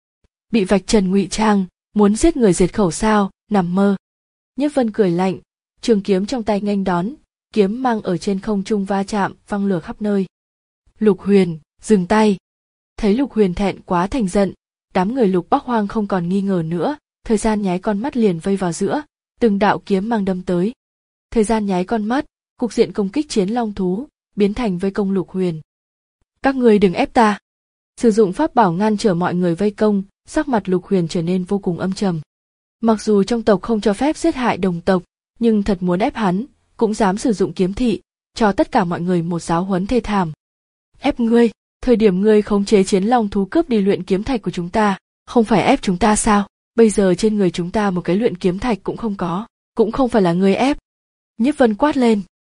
Bị vạch trần ngụy trang, muốn giết người diệt khẩu sao, nằm mơ. Nhiếp Vân cười lạnh, trường kiếm trong tay nghênh đón, kiếm mang ở trên không trung va chạm, văng lửa khắp nơi. Lục Huyền, dừng tay. Thấy Lục Huyền thẹn quá thành giận, đám người Lục Bắc Hoang không còn nghi ngờ nữa, thời gian nháy con mắt liền vây vào giữa, từng đạo kiếm mang đâm tới. Thời gian nháy con mắt, cục diện công kích Chiến Long thú biến thành vây công Lục Huyền. Các ngươi đừng ép ta. Sử dụng pháp bảo ngăn trở mọi người vây công, sắc mặt Lục Huyền trở nên vô cùng âm trầm. Mặc dù trong tộc không cho phép giết hại đồng tộc, nhưng thật muốn ép hắn, cũng dám sử dụng kiếm thị, cho tất cả mọi người một giáo huấn thê thảm. Ép ngươi, thời điểm ngươi khống chế Chiến Long thú cướp đi luyện kiếm thạch của chúng ta, không phải ép chúng ta sao? Bây giờ trên người chúng ta một cái luyện kiếm thạch cũng không có, cũng không phải là ngươi ép. Nhiếp Vân quát lên.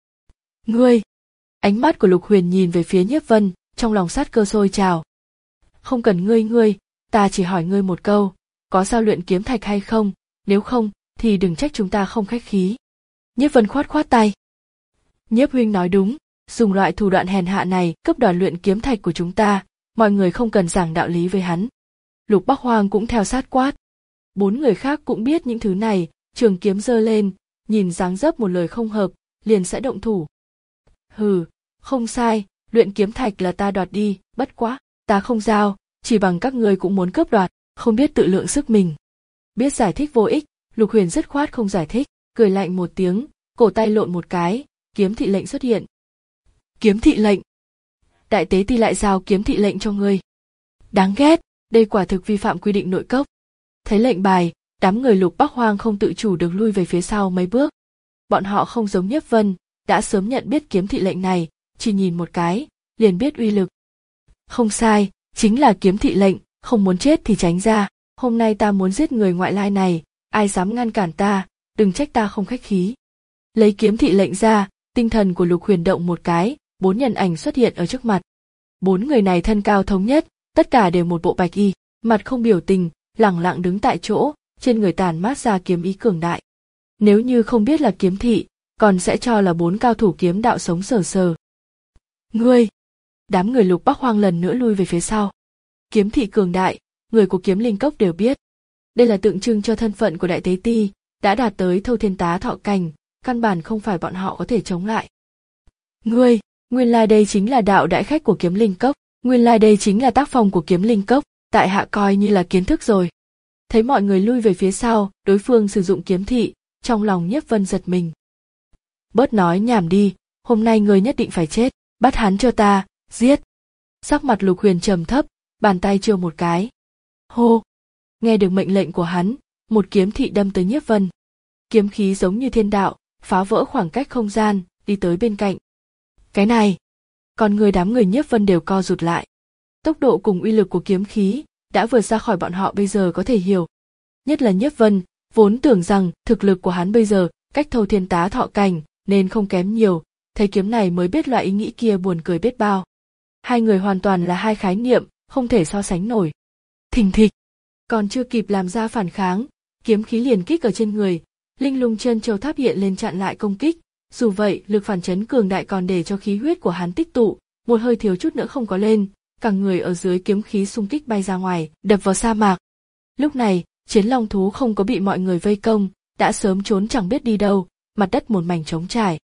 Ngươi! Ánh mắt của Lục Huyền nhìn về phía Nhiếp Vân, trong lòng sát cơ sôi trào. Không cần ngươi ngươi, ta chỉ hỏi ngươi một câu, có sao luyện kiếm thạch hay không, nếu không, thì đừng trách chúng ta không khách khí. Nhiếp Vân khoát khoát tay. Nhiếp huynh nói đúng, dùng loại thủ đoạn hèn hạ này cướp đoạt luyện kiếm thạch của chúng ta, mọi người không cần giảng đạo lý với hắn. Lục Bắc Hoang cũng theo sát quát. Bốn người khác cũng biết những thứ này, trường kiếm giơ lên, nhìn dáng dấp một lời không hợp, liền sẽ động thủ. Hừ, không sai, luyện kiếm thạch là ta đoạt đi, bất quá, ta không giao, chỉ bằng các ngươi cũng muốn cướp đoạt, không biết tự lượng sức mình. Biết giải thích vô ích, Lục Huyền dứt khoát không giải thích, cười lạnh một tiếng, cổ tay lộn một cái, kiếm thị lệnh xuất hiện. Kiếm thị lệnh? Đại tế ti lại giao kiếm thị lệnh cho ngươi. Đáng ghét, đây quả thực vi phạm quy định nội cốc. Thấy lệnh bài, đám người Lục Bắc Hoang không tự chủ được lui về phía sau mấy bước. Bọn họ không giống Nhiếp Vân, đã sớm nhận biết kiếm thị lệnh này, chỉ nhìn một cái, liền biết uy lực. Không sai, chính là kiếm thị lệnh, không muốn chết thì tránh ra, hôm nay ta muốn giết người ngoại lai này, ai dám ngăn cản ta, đừng trách ta không khách khí. Lấy kiếm thị lệnh ra, tinh thần của Lục Huyền động một cái, bốn nhân ảnh xuất hiện ở trước mặt. Bốn người này thân cao thống nhất, tất cả đều một bộ bạch y, mặt không biểu tình, lẳng lặng đứng tại chỗ, trên người tàn mát ra kiếm ý cường đại. Nếu như không biết là kiếm thị, còn sẽ cho là bốn cao thủ kiếm đạo sống sờ sờ. Ngươi! Đám người Lục Bắc Hoang lần nữa lui về phía sau. Kiếm thị cường đại, người của Kiếm Linh Cốc đều biết. Đây là tượng trưng cho thân phận của Đại Tế Ti, đã đạt tới Thâu Thiên Tá Thọ cảnh, căn bản không phải bọn họ có thể chống lại. Ngươi! Nguyên lai đây chính là đạo đại khách của Kiếm Linh Cốc, nguyên lai đây chính là tác phong của Kiếm Linh Cốc, tại hạ coi như là kiến thức rồi. Thấy mọi người lui về phía sau, đối phương sử dụng kiếm thị, trong lòng Nhiếp Vân giật mình. Bớt nói nhảm đi, hôm nay ngươi nhất định phải chết, bắt hắn cho ta, giết. Sắc mặt Lục Huyền trầm thấp, bàn tay trêu một cái. Hô! Nghe được mệnh lệnh của hắn, một kiếm thị đâm tới Nhiếp Vân. Kiếm khí giống như thiên đạo, phá vỡ khoảng cách không gian, đi tới bên cạnh. Cái này! Còn người đám người Nhiếp Vân đều co rụt lại. Tốc độ cùng uy lực của kiếm khí đã vượt ra khỏi bọn họ bây giờ có thể hiểu. Nhất là Nhiếp Vân, vốn tưởng rằng thực lực của hắn bây giờ cách Thâu Thiên Tá Thọ cảnh nên không kém nhiều, thấy kiếm này mới biết loại ý nghĩ kia buồn cười biết bao. Hai người hoàn toàn là hai khái niệm, không thể so sánh nổi. Thình thịch! Còn chưa kịp làm ra phản kháng, kiếm khí liền kích ở trên người, linh lung chân châu tháp hiện lên chặn lại công kích. Dù vậy, lực phản chấn cường đại còn để cho khí huyết của hắn tích tụ, một hơi thiếu chút nữa không có lên, cả người ở dưới kiếm khí xung kích bay ra ngoài, đập vào sa mạc. Lúc này, Chiến Long thú không có bị mọi người vây công, đã sớm trốn chẳng biết đi đâu, mặt đất một mảnh trống trải.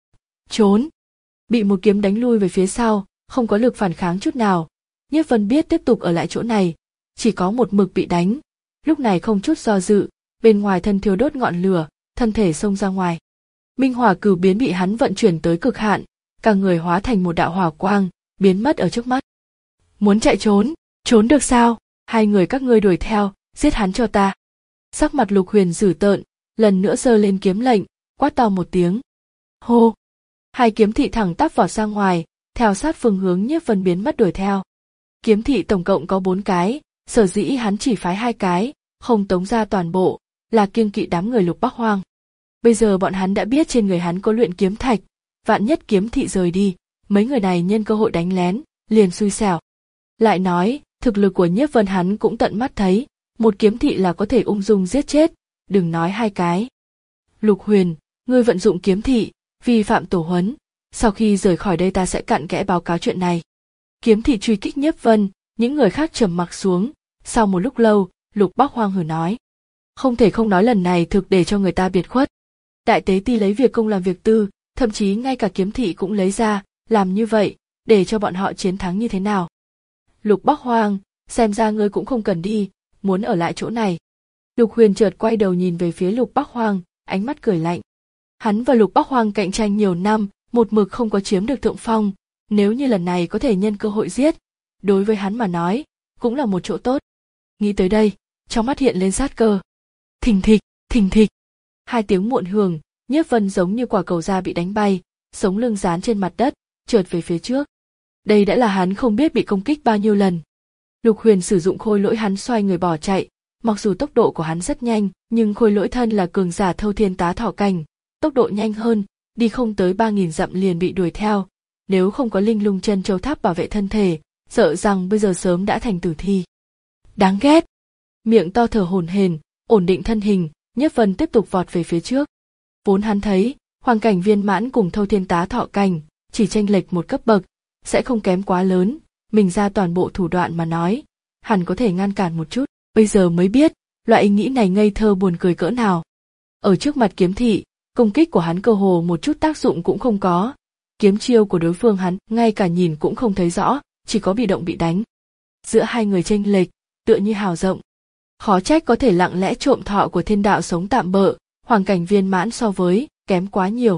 Trốn! Bị một kiếm đánh lui về phía sau, không có lực phản kháng chút nào. Nhiếp Vân biết tiếp tục ở lại chỗ này, chỉ có một mực bị đánh. Lúc này không chút do dự, bên ngoài thân thiêu đốt ngọn lửa, thân thể xông ra ngoài. Minh hỏa cửu biến bị hắn vận chuyển tới cực hạn, cả người hóa thành một đạo hỏa quang, biến mất ở trước mắt. Muốn chạy trốn, trốn được sao? Hai người các ngươi đuổi theo, giết hắn cho ta. Sắc mặt Lục Huyền dữ tợn, lần nữa giơ lên kiếm lệnh, quát to một tiếng. Hô! Hai kiếm thị thẳng tắp vọt ra ngoài, theo sát phương hướng Nhiếp Vân biến mất đuổi theo. Kiếm thị tổng cộng có bốn cái, sở dĩ hắn chỉ phái hai cái, không tống ra toàn bộ, là kiêng kỵ đám người Lục Bắc Hoang. Bây giờ bọn hắn đã biết trên người hắn có luyện kiếm thạch, vạn nhất kiếm thị rời đi, mấy người này nhân cơ hội đánh lén, liền xui xẻo. Lại nói, thực lực của Nhiếp Vân hắn cũng tận mắt thấy, một kiếm thị là có thể ung dung giết chết, đừng nói hai cái. Lục Huyền, ngươi vận dụng kiếm thị, vi phạm tổ huấn, sau khi rời khỏi đây ta sẽ cặn kẽ báo cáo chuyện này. Kiếm thị truy kích Nhiếp Vân, những người khác trầm mặc xuống, sau một lúc lâu, Lục Bắc Hoang hừ nói. Không thể không nói lần này thực để cho người ta biệt khuất. Đại Tế Ti lấy việc công làm việc tư, thậm chí ngay cả kiếm thị cũng lấy ra, làm như vậy, để cho bọn họ chiến thắng như thế nào. Lục Bắc Hoang, xem ra ngươi cũng không cần đi, muốn ở lại chỗ này. Lục Huyền chợt quay đầu nhìn về phía Lục Bắc Hoang, ánh mắt cười lạnh. Hắn và Lục Bắc Hoang cạnh tranh nhiều năm, một mực không có chiếm được thượng phong, nếu như lần này có thể nhân cơ hội giết, đối với hắn mà nói, cũng là một chỗ tốt. Nghĩ tới đây, trong mắt hiện lên sát cơ. Thình thịch, thình thịch. Hai tiếng muộn hưởng, Nhiếp Vân giống như quả cầu da bị đánh bay, sống lưng dán trên mặt đất, trượt về phía trước. Đây đã là hắn không biết bị công kích bao nhiêu lần. Lục Huyền sử dụng khôi lỗi hắn xoay người bỏ chạy, mặc dù tốc độ của hắn rất nhanh, nhưng khôi lỗi thân là cường giả Thâu Thiên Tá Thọ cảnh, tốc độ nhanh hơn, đi không tới ba nghìn dặm liền bị đuổi theo. Nếu không có linh lung chân châu tháp bảo vệ thân thể, sợ rằng bây giờ sớm đã thành tử thi. Đáng ghét! Miệng to thở hổn hển, ổn định thân hình, Nhiếp Vân tiếp tục vọt về phía trước. Vốn hắn thấy, Hoàng cảnh viên mãn cùng Thâu Thiên Tá Thọ cảnh, chỉ chênh lệch một cấp bậc, sẽ không kém quá lớn, mình ra toàn bộ thủ đoạn mà nói, hẳn có thể ngăn cản một chút, bây giờ mới biết, loại ý nghĩ này ngây thơ buồn cười cỡ nào. Ở trước mặt kiếm thị, công kích của hắn cơ hồ một chút tác dụng cũng không có, kiếm chiêu của đối phương hắn ngay cả nhìn cũng không thấy rõ, chỉ có bị động bị đánh. Giữa hai người chênh lệch, tựa như hào rộng. Khó trách có thể lặng lẽ trộm thọ của thiên đạo sống tạm bợ, Hoàng cảnh viên mãn so với, kém quá nhiều.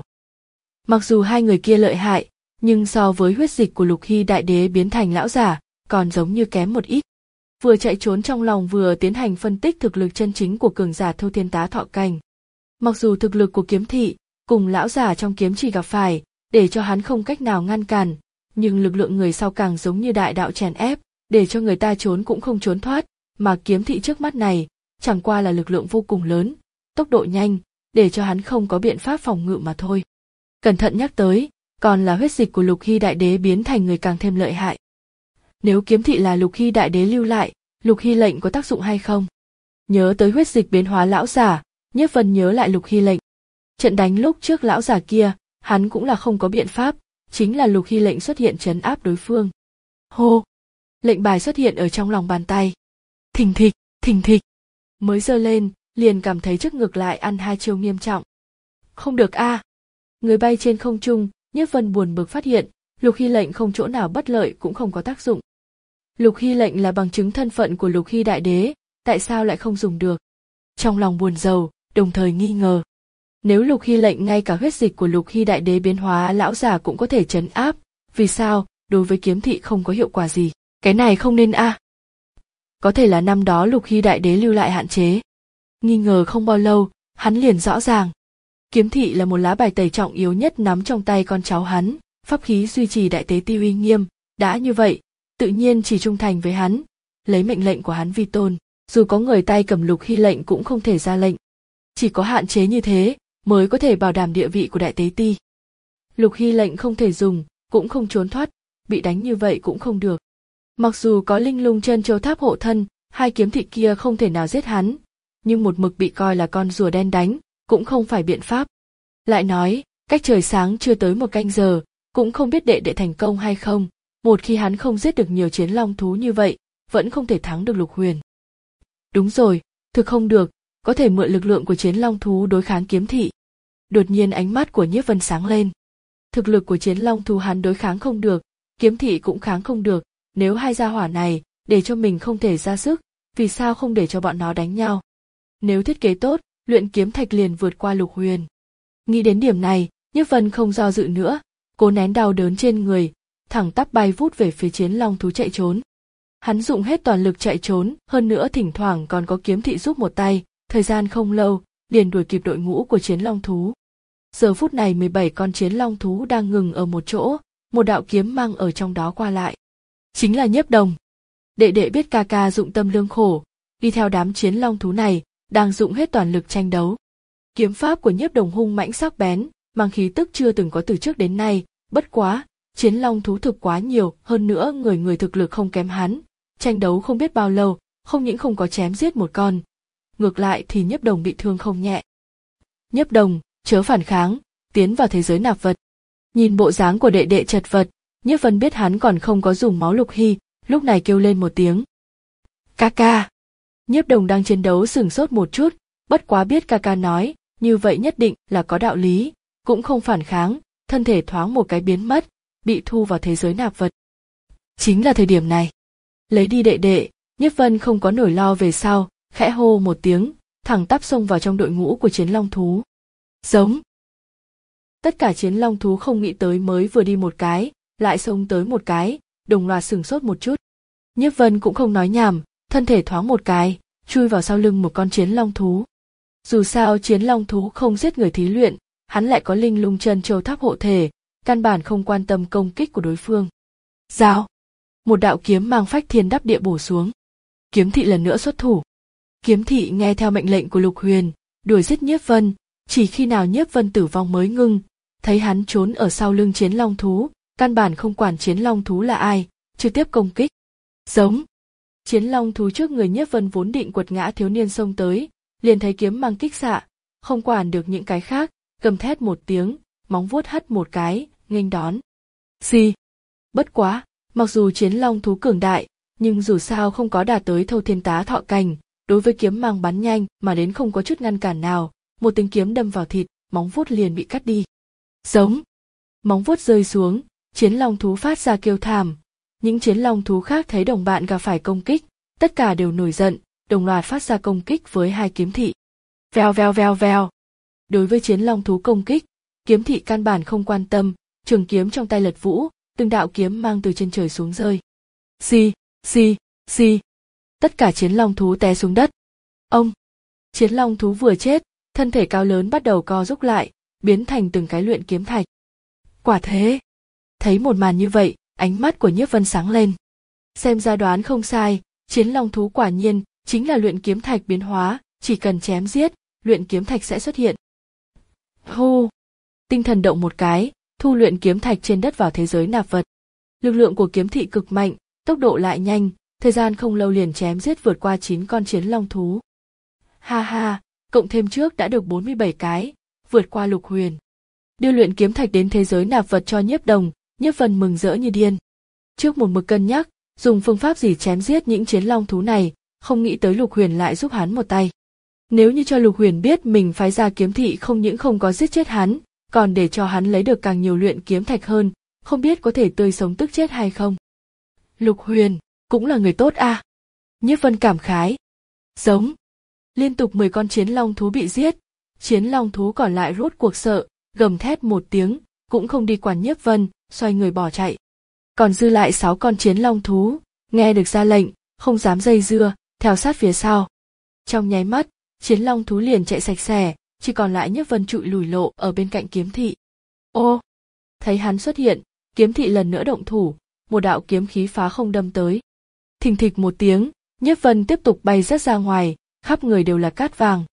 Mặc dù hai người kia lợi hại, nhưng so với huyết dịch của Lục Hy đại đế biến thành lão giả, còn giống như kém một ít. Vừa chạy trốn trong lòng vừa tiến hành phân tích thực lực chân chính của cường giả Thâu Thiên Tá Thọ cảnh. Mặc dù thực lực của kiếm thị, cùng lão giả trong kiếm chỉ gặp phải, để cho hắn không cách nào ngăn cản, nhưng lực lượng người sau càng giống như đại đạo chèn ép, để cho người ta trốn cũng không trốn thoát, mà kiếm thị trước mắt này, chẳng qua là lực lượng vô cùng lớn, tốc độ nhanh, để cho hắn không có biện pháp phòng ngự mà thôi. Cẩn thận nhắc tới, còn là huyết dịch của Lục Hy đại đế biến thành người càng thêm lợi hại. Nếu kiếm thị là Lục Hy đại đế lưu lại, Lục Hy lệnh có tác dụng hay không? Nhớ tới huyết dịch biến hóa lão giả, Nhiếp Vân nhớ lại Lục Hy lệnh. Trận đánh lúc trước lão già kia, hắn cũng là không có biện pháp, chính là Lục Hy lệnh xuất hiện trấn áp đối phương. Hô! Lệnh bài xuất hiện ở trong lòng bàn tay. Thình thịch, thình thịch. Mới giơ lên, liền cảm thấy trước ngực lại ăn hai chiêu nghiêm trọng. Không được a! À. Người bay trên không trung, Nhiếp Vân buồn bực phát hiện, Lục Hy lệnh không chỗ nào bất lợi cũng không có tác dụng. Lục Hy lệnh là bằng chứng thân phận của Lục Hy đại đế, tại sao lại không dùng được? Trong lòng buồn rầu, đồng thời nghi ngờ. Nếu Lục Hy lệnh ngay cả huyết dịch của Lục Hy đại đế biến hóa lão già cũng có thể trấn áp, vì sao đối với kiếm thị không có hiệu quả gì? Cái này không nên a. À. Có thể là năm đó Lục Hy đại đế lưu lại hạn chế. Nghi ngờ không bao lâu, hắn liền rõ ràng. Kiếm thị là một lá bài tẩy trọng yếu nhất nắm trong tay con cháu hắn, pháp khí duy trì đại tế ti uy nghiêm, đã như vậy, tự nhiên chỉ trung thành với hắn, lấy mệnh lệnh của hắn vi tôn, dù có người tay cầm Lục Hy lệnh cũng không thể ra lệnh. Chỉ có hạn chế như thế mới có thể bảo đảm địa vị của đại tế ti. Lục Hy lệnh không thể dùng, cũng không trốn thoát, bị đánh như vậy cũng không được. Mặc dù có Linh Lung Chân Châu Tháp hộ thân, hai kiếm thị kia không thể nào giết hắn, nhưng một mực bị coi là con rùa đen đánh, cũng không phải biện pháp. Lại nói, cách trời sáng chưa tới một canh giờ, cũng không biết đệ đệ thành công hay không, một khi hắn không giết được nhiều chiến long thú như vậy, vẫn không thể thắng được Lục Huyền. Đúng rồi, thực không được, có thể mượn lực lượng của chiến long thú đối kháng kiếm thị. Đột nhiên ánh mắt của Nhiếp Vân sáng lên. Thực lực của chiến long thú hắn đối kháng không được, kiếm thị cũng kháng không được, nếu hai gia hỏa này để cho mình không thể ra sức, vì sao không để cho bọn nó đánh nhau? Nếu thiết kế tốt, luyện kiếm thạch liền vượt qua Lục Huyền. Nghĩ đến điểm này, Nhiếp Vân không do dự nữa, cố nén đau đớn trên người, thẳng tắp bay vút về phía chiến long thú chạy trốn. Hắn dụng hết toàn lực chạy trốn, hơn nữa thỉnh thoảng còn có kiếm thị giúp một tay, thời gian không lâu, liền đuổi kịp đội ngũ của chiến long thú. Giờ phút này mười bảy con chiến long thú đang ngừng ở một chỗ, một đạo kiếm mang ở trong đó qua lại. Chính là Nhiếp Đồng. Đệ đệ biết ca ca dụng tâm lương khổ, đi theo đám chiến long thú này, đang dụng hết toàn lực tranh đấu. Kiếm pháp của Nhiếp Đồng hung mãnh sắc bén, mang khí tức chưa từng có từ trước đến nay, bất quá, chiến long thú thực quá nhiều, hơn nữa người người thực lực không kém hắn, tranh đấu không biết bao lâu, không những không có chém giết một con, ngược lại thì Nhiếp Đồng bị thương không nhẹ. Nhiếp Đồng, chớ phản kháng, tiến vào thế giới nạp vật. Nhìn bộ dáng của đệ đệ chật vật, Nhiếp Vân biết hắn còn không có dùng máu Lục Hy, lúc này kêu lên một tiếng. Ca ca. Nhiếp Đồng đang chiến đấu sửng sốt một chút, bất quá biết ca ca nói, như vậy nhất định là có đạo lý, cũng không phản kháng, thân thể thoáng một cái biến mất, bị thu vào thế giới nạp vật. Chính là thời điểm này. Lấy đi đệ đệ, Nhiếp Vân không có nổi lo về sau, khẽ hô một tiếng, thẳng tắp xông vào trong đội ngũ của chiến long thú. Giống. Tất cả chiến long thú không nghĩ tới mới vừa đi một cái, lại xông tới một cái, đồng loạt sửng sốt một chút. Nhiếp Vân cũng không nói nhảm, thân thể thoáng một cái, chui vào sau lưng một con chiến long thú. Dù sao chiến long thú không giết người thí luyện, hắn lại có Linh Lung Chân Châu Tháp hộ thể, căn bản không quan tâm công kích của đối phương. Rào. Một đạo kiếm mang phách thiên đắp địa bổ xuống. Kiếm thị lần nữa xuất thủ. Kiếm thị nghe theo mệnh lệnh của Lục Huyền, đuổi giết Nhiếp Vân, chỉ khi nào Nhiếp Vân tử vong mới ngưng, thấy hắn trốn ở sau lưng chiến long thú, căn bản không quản chiến long thú là ai, trực tiếp công kích. Giống. Chiến long thú trước người Nhiếp Vân vốn định quật ngã thiếu niên xông tới, liền thấy kiếm mang kích xạ, không quản được những cái khác, gầm thét một tiếng, móng vuốt hất một cái, nghênh đón. Xì. Bất quá, mặc dù chiến long thú cường đại, nhưng dù sao không có đạt tới thâu thiên tá thọ cảnh, đối với kiếm mang bắn nhanh mà đến không có chút ngăn cản nào, một tiếng kiếm đâm vào thịt, móng vuốt liền bị cắt đi. Giống. Móng vuốt rơi xuống, chiến long thú phát ra kêu thảm. Những chiến long thú khác thấy đồng bạn gặp phải công kích, tất cả đều nổi giận, đồng loạt phát ra công kích với hai kiếm thị. Vèo vèo vèo vèo. Đối với chiến long thú công kích, kiếm thị căn bản không quan tâm, trường kiếm trong tay lật vũ, từng đạo kiếm mang từ trên trời xuống rơi. Xì, xì, xì. Tất cả chiến long thú té xuống đất. Ông. Chiến long thú vừa chết, thân thể cao lớn bắt đầu co rúm lại, biến thành từng cái luyện kiếm thạch. Quả thế. Thấy một màn như vậy, ánh mắt của Nhiếp Vân sáng lên. Xem ra đoán không sai, chiến long thú quả nhiên chính là luyện kiếm thạch biến hóa, chỉ cần chém giết, luyện kiếm thạch sẽ xuất hiện. Hô. Tinh thần động một cái, thu luyện kiếm thạch trên đất vào thế giới nạp vật. Lực lượng của kiếm thị cực mạnh, tốc độ lại nhanh, thời gian không lâu liền chém giết vượt qua chín con chiến long thú. Ha ha, cộng thêm trước đã được bốn mươi bảy cái, vượt qua Lục Huyền. Đưa luyện kiếm thạch đến thế giới nạp vật cho Nhiếp Đồng, Nhiếp Vân mừng rỡ như điên. Trước một mực cân nhắc, dùng phương pháp gì chém giết những chiến long thú này, không nghĩ tới Lục Huyền lại giúp hắn một tay. Nếu như cho Lục Huyền biết mình phái ra kiếm thị không những không có giết chết hắn, còn để cho hắn lấy được càng nhiều luyện kiếm thạch hơn, không biết có thể tươi sống tức chết hay không. Lục Huyền, cũng là người tốt a. À. Nhiếp Vân cảm khái. Giống. Liên tục mười con chiến long thú bị giết, chiến long thú còn lại rốt cuộc sợ, gầm thét một tiếng, cũng không đi quản Nhiếp Vân, xoay người bỏ chạy. Còn dư lại sáu con chiến long thú, nghe được ra lệnh, không dám dây dưa, theo sát phía sau. Trong nháy mắt, chiến long thú liền chạy sạch sẽ, chỉ còn lại Nhiếp Vân trụi lùi lộ ở bên cạnh kiếm thị. Ô! Thấy hắn xuất hiện, kiếm thị lần nữa động thủ, một đạo kiếm khí phá không đâm tới. Thình thịch một tiếng, Nhiếp Vân tiếp tục bay rất ra ngoài, khắp người đều là cát vàng.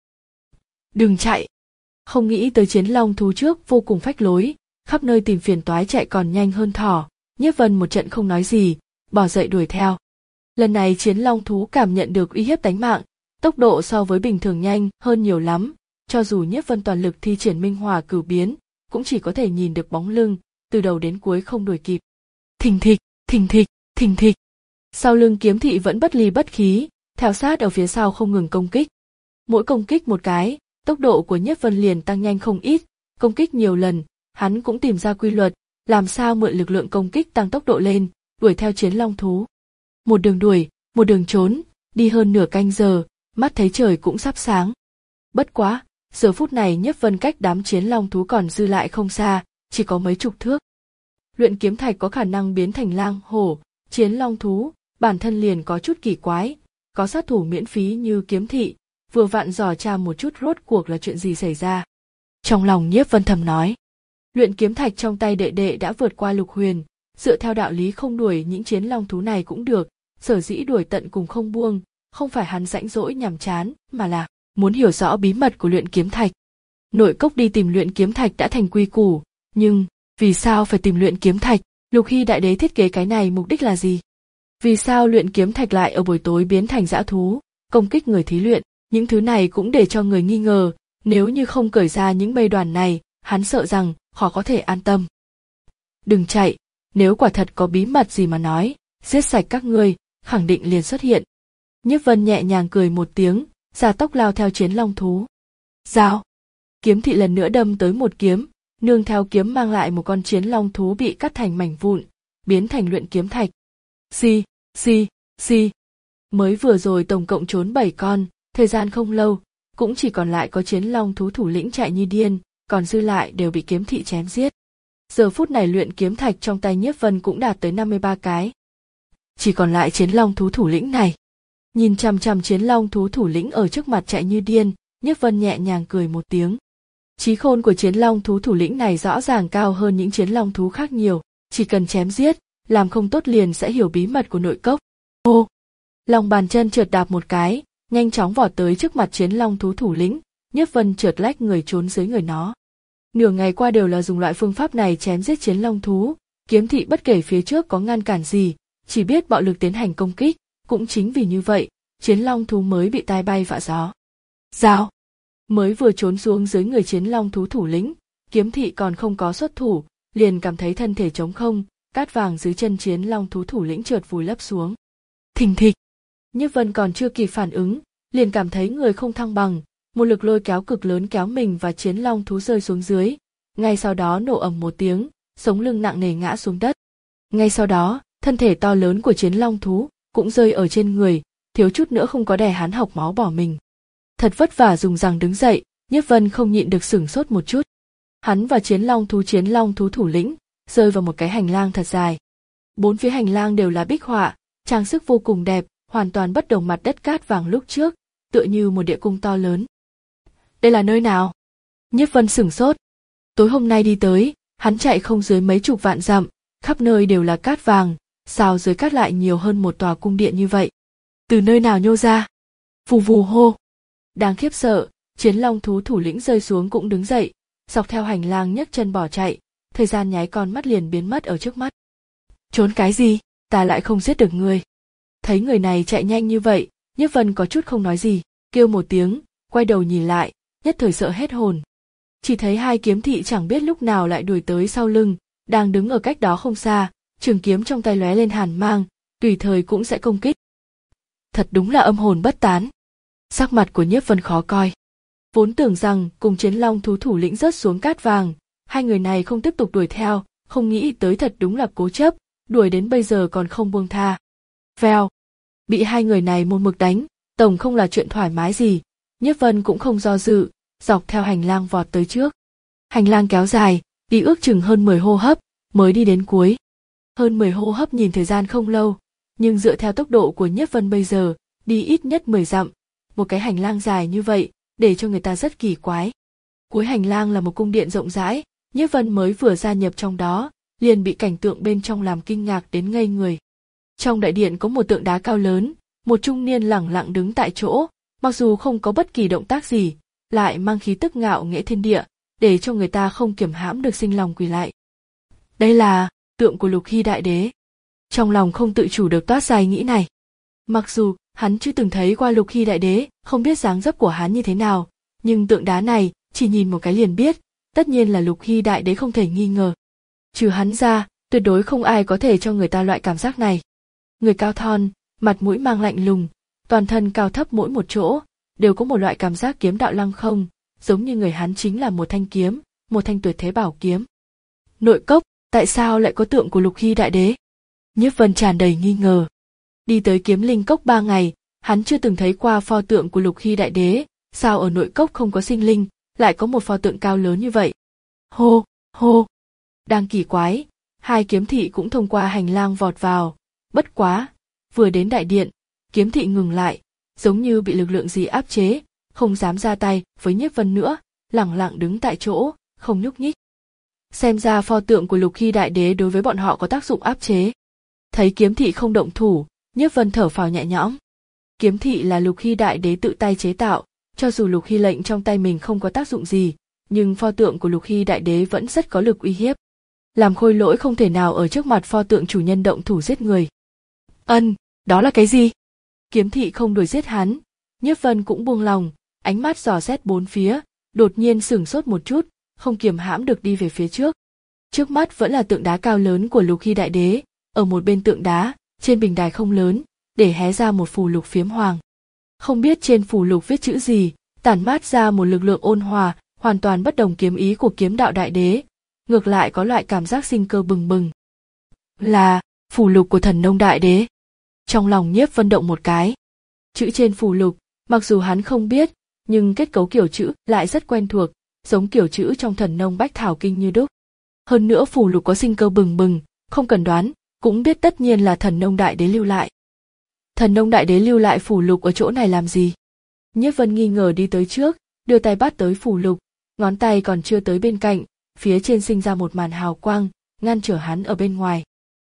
Đừng chạy! Không nghĩ tới chiến long thú trước vô cùng phách lối, khắp nơi tìm phiền toái chạy còn nhanh hơn thỏ. Nhiếp Vân một trận không nói gì, bỏ dậy đuổi theo. Lần này chiến long thú cảm nhận được uy hiếp tánh mạng, tốc độ so với bình thường nhanh hơn nhiều lắm, cho dù Nhiếp Vân toàn lực thi triển minh hỏa cửu biến, cũng chỉ có thể nhìn được bóng lưng, từ đầu đến cuối không đuổi kịp. Thình thịch, thình thịch, thình thịch. Sau lưng kiếm thị vẫn bất ly bất khí, theo sát ở phía sau không ngừng công kích. Mỗi công kích một cái, tốc độ của Nhiếp Vân liền tăng nhanh không ít, công kích nhiều lần, hắn cũng tìm ra quy luật, làm sao mượn lực lượng công kích tăng tốc độ lên, đuổi theo chiến long thú. Một đường đuổi, một đường trốn, đi hơn nửa canh giờ, mắt thấy trời cũng sắp sáng. Bất quá, giờ phút này Nhiếp Vân cách đám chiến long thú còn dư lại không xa, chỉ có mấy chục thước. Luyện kiếm thạch có khả năng biến thành lang hổ, chiến long thú, bản thân liền có chút kỳ quái, có sát thủ miễn phí như kiếm thị, vừa vặn dò tra một chút rốt cuộc là chuyện gì xảy ra. Trong lòng Nhiếp Vân thầm nói, luyện kiếm thạch trong tay đệ đệ đã vượt qua Lục Huyền, dựa theo đạo lý không đuổi những chiến long thú này cũng được, sở dĩ đuổi tận cùng không buông, không phải hắn rãnh rỗi nhàm chán, mà là muốn hiểu rõ bí mật của luyện kiếm thạch. Nội cốc đi tìm luyện kiếm thạch đã thành quy củ, nhưng vì sao phải tìm luyện kiếm thạch? Lục Hy đại đế thiết kế cái này mục đích là gì? Vì sao luyện kiếm thạch lại ở buổi tối biến thành dã thú, công kích người thí luyện? Những thứ này cũng để cho người nghi ngờ, nếu như không cởi ra những mây đoàn này, hắn sợ rằng khó có thể an tâm. Đừng chạy, nếu quả thật có bí mật gì mà nói, giết sạch các ngươi, khẳng định liền xuất hiện. Nhiếp Vân nhẹ nhàng cười một tiếng, ra tốc lao theo chiến long thú. Rào! Kiếm thị lần nữa đâm tới một kiếm, nương theo kiếm mang lại một con chiến long thú bị cắt thành mảnh vụn, biến thành luyện kiếm thạch. Xì, xì, xì. Mới vừa rồi tổng cộng trốn bảy con, thời gian không lâu, cũng chỉ còn lại có chiến long thú thủ lĩnh chạy như điên, còn dư lại đều bị kiếm thị chém giết. Giờ phút này luyện kiếm thạch trong tay Nhiếp Vân cũng đạt tới năm mươi ba cái. Chỉ còn lại chiến long thú thủ lĩnh này. Nhìn chằm chằm chiến long thú thủ lĩnh ở trước mặt chạy như điên, Nhiếp Vân nhẹ nhàng cười một tiếng. Trí khôn của chiến long thú thủ lĩnh này rõ ràng cao hơn những chiến long thú khác nhiều, chỉ cần chém giết, làm không tốt liền sẽ hiểu bí mật của nội cốc. Ô! Lòng bàn chân trượt đạp một cái, nhanh chóng vọt tới trước mặt chiến long thú thủ lĩnh, Nhiếp Vân trượt lách người trốn dưới người nó. Nửa ngày qua đều là dùng loại phương pháp này chém giết chiến long thú, kiếm thị bất kể phía trước có ngăn cản gì, chỉ biết bạo lực tiến hành công kích, cũng chính vì như vậy, chiến long thú mới bị tai bay vạ gió. Rào! Mới vừa trốn xuống dưới người chiến long thú thủ lĩnh, kiếm thị còn không có xuất thủ, liền cảm thấy thân thể trống không, cát vàng dưới chân chiến long thú thủ lĩnh chợt vùi lấp xuống. Thình thịch! Nhiếp Vân còn chưa kịp phản ứng, liền cảm thấy người không thăng bằng, một lực lôi kéo cực lớn kéo mình và chiến long thú rơi xuống dưới, ngay sau đó nổ ầm một tiếng, sống lưng nặng nề ngã xuống đất. Ngay sau đó, thân thể to lớn của chiến long thú cũng rơi ở trên người, thiếu chút nữa không có đè hắn học máu bỏ mình. Thật vất vả dùng rằng đứng dậy, Nhiếp Vân không nhịn được sửng sốt một chút. Hắn và chiến long thú chiến long thú thủ lĩnh rơi vào một cái hành lang thật dài. Bốn phía hành lang đều là bích họa, trang sức vô cùng đẹp, hoàn toàn bất đồng mặt đất cát vàng lúc trước, tựa như một địa cung to lớn. Đây là nơi nào? Nhiếp Vân sửng sốt. Tối hôm nay đi tới, hắn chạy không dưới mấy chục vạn dặm, khắp nơi đều là cát vàng, sao dưới cát lại nhiều hơn một tòa cung điện như vậy? Từ nơi nào nhô ra? Vù vù hô. Đang khiếp sợ, chiến long thú thủ lĩnh rơi xuống cũng đứng dậy, dọc theo hành lang nhấc chân bỏ chạy, thời gian nháy con mắt liền biến mất ở trước mắt. Trốn cái gì, ta lại không giết được người. Thấy người này chạy nhanh như vậy, Nhiếp Vân có chút không nói gì, kêu một tiếng, quay đầu nhìn lại, nhất thời sợ hết hồn. Chỉ thấy hai kiếm thị chẳng biết lúc nào lại đuổi tới sau lưng, đang đứng ở cách đó không xa, trường kiếm trong tay lóe lên hàn mang, tùy thời cũng sẽ công kích. Thật đúng là âm hồn bất tán. Sắc mặt của Nhiếp Vân khó coi. Vốn tưởng rằng cùng Chiến Long thú thủ lĩnh rớt xuống cát vàng, hai người này không tiếp tục đuổi theo, không nghĩ tới thật đúng là cố chấp, đuổi đến bây giờ còn không buông tha. Vèo, bị hai người này một mực đánh, tổng không là chuyện thoải mái gì. Nhiếp Vân cũng không do dự, dọc theo hành lang vọt tới trước. Hành lang kéo dài, đi ước chừng hơn mười hô hấp, mới đi đến cuối. Hơn mười hô hấp nhìn thời gian không lâu, nhưng dựa theo tốc độ của Nhiếp Vân bây giờ, đi ít nhất mười dặm, một cái hành lang dài như vậy, để cho người ta rất kỳ quái. Cuối hành lang là một cung điện rộng rãi, Nhiếp Vân mới vừa gia nhập trong đó, liền bị cảnh tượng bên trong làm kinh ngạc đến ngây người. Trong đại điện có một tượng đá cao lớn, một trung niên lẳng lặng đứng tại chỗ, mặc dù không có bất kỳ động tác gì, lại mang khí tức ngạo nghễ thiên địa, để cho người ta không kiềm hãm được sinh lòng quỳ lại. Đây là tượng của Lục Hy Đại Đế. Trong lòng không tự chủ được toát ra ý nghĩ này. Mặc dù hắn chưa từng thấy qua Lục Hy Đại Đế, không biết dáng dấp của hắn như thế nào, nhưng tượng đá này chỉ nhìn một cái liền biết, tất nhiên là Lục Hy Đại Đế không thể nghi ngờ. Trừ hắn ra, tuyệt đối không ai có thể cho người ta loại cảm giác này. Người cao thon, mặt mũi mang lạnh lùng, toàn thân cao thấp mỗi một chỗ, đều có một loại cảm giác kiếm đạo lăng không, giống như người hắn chính là một thanh kiếm, một thanh tuyệt thế bảo kiếm. Nội cốc, tại sao lại có tượng của Lục Hy Đại Đế? Nhiếp Vân tràn đầy nghi ngờ. Đi tới Kiếm Linh Cốc ba ngày, hắn chưa từng thấy qua pho tượng của Lục Hy Đại Đế, sao ở nội cốc không có sinh linh, lại có một pho tượng cao lớn như vậy? Hô, hô. Đang kỳ quái, hai kiếm thị cũng thông qua hành lang vọt vào, bất quá, vừa đến đại điện, kiếm thị ngừng lại, giống như bị lực lượng gì áp chế, không dám ra tay với Nhiếp Vân nữa, lẳng lặng đứng tại chỗ, không nhúc nhích. Xem ra pho tượng của Lục Hy Đại Đế đối với bọn họ có tác dụng áp chế. Thấy kiếm thị không động thủ, Nhiếp Vân thở phào nhẹ nhõm. Kiếm thị là Lục Hy Đại Đế tự tay chế tạo, cho dù Lục Hy lệnh trong tay mình không có tác dụng gì, nhưng pho tượng của Lục Hy Đại Đế vẫn rất có lực uy hiếp. Làm khôi lỗi không thể nào ở trước mặt pho tượng chủ nhân động thủ giết người. Ân, đó là cái gì? Kiếm thị không đuổi giết hắn, Nhiếp Vân cũng buông lòng, ánh mắt dò xét bốn phía, đột nhiên sửng sốt một chút, không kiềm hãm được đi về phía trước. Trước mắt vẫn là tượng đá cao lớn của Lục Hy Đại Đế, ở một bên tượng đá, trên bình đài không lớn, để hé ra một phù lục phiếm hoàng. Không biết trên phù lục viết chữ gì, tản mát ra một lực lượng ôn hòa, hoàn toàn bất đồng kiếm ý của kiếm đạo Đại Đế, ngược lại có loại cảm giác sinh cơ bừng bừng. Là phù lục của Thần Nông Đại Đế. Trong lòng Nhiếp Vân động một cái. Chữ trên phù lục, mặc dù hắn không biết, nhưng kết cấu kiểu chữ lại rất quen thuộc, giống kiểu chữ trong Thần Nông Bách Thảo Kinh như đúc. Hơn nữa phù lục có sinh cơ bừng bừng, không cần đoán, cũng biết tất nhiên là Thần Nông Đại Đế lưu lại. Thần Nông Đại Đế lưu lại phù lục ở chỗ này làm gì? Nhiếp Vân nghi ngờ đi tới trước, đưa tay bắt tới phù lục, ngón tay còn chưa tới bên cạnh, phía trên sinh ra một màn hào quang, ngăn trở hắn ở bên ngoài.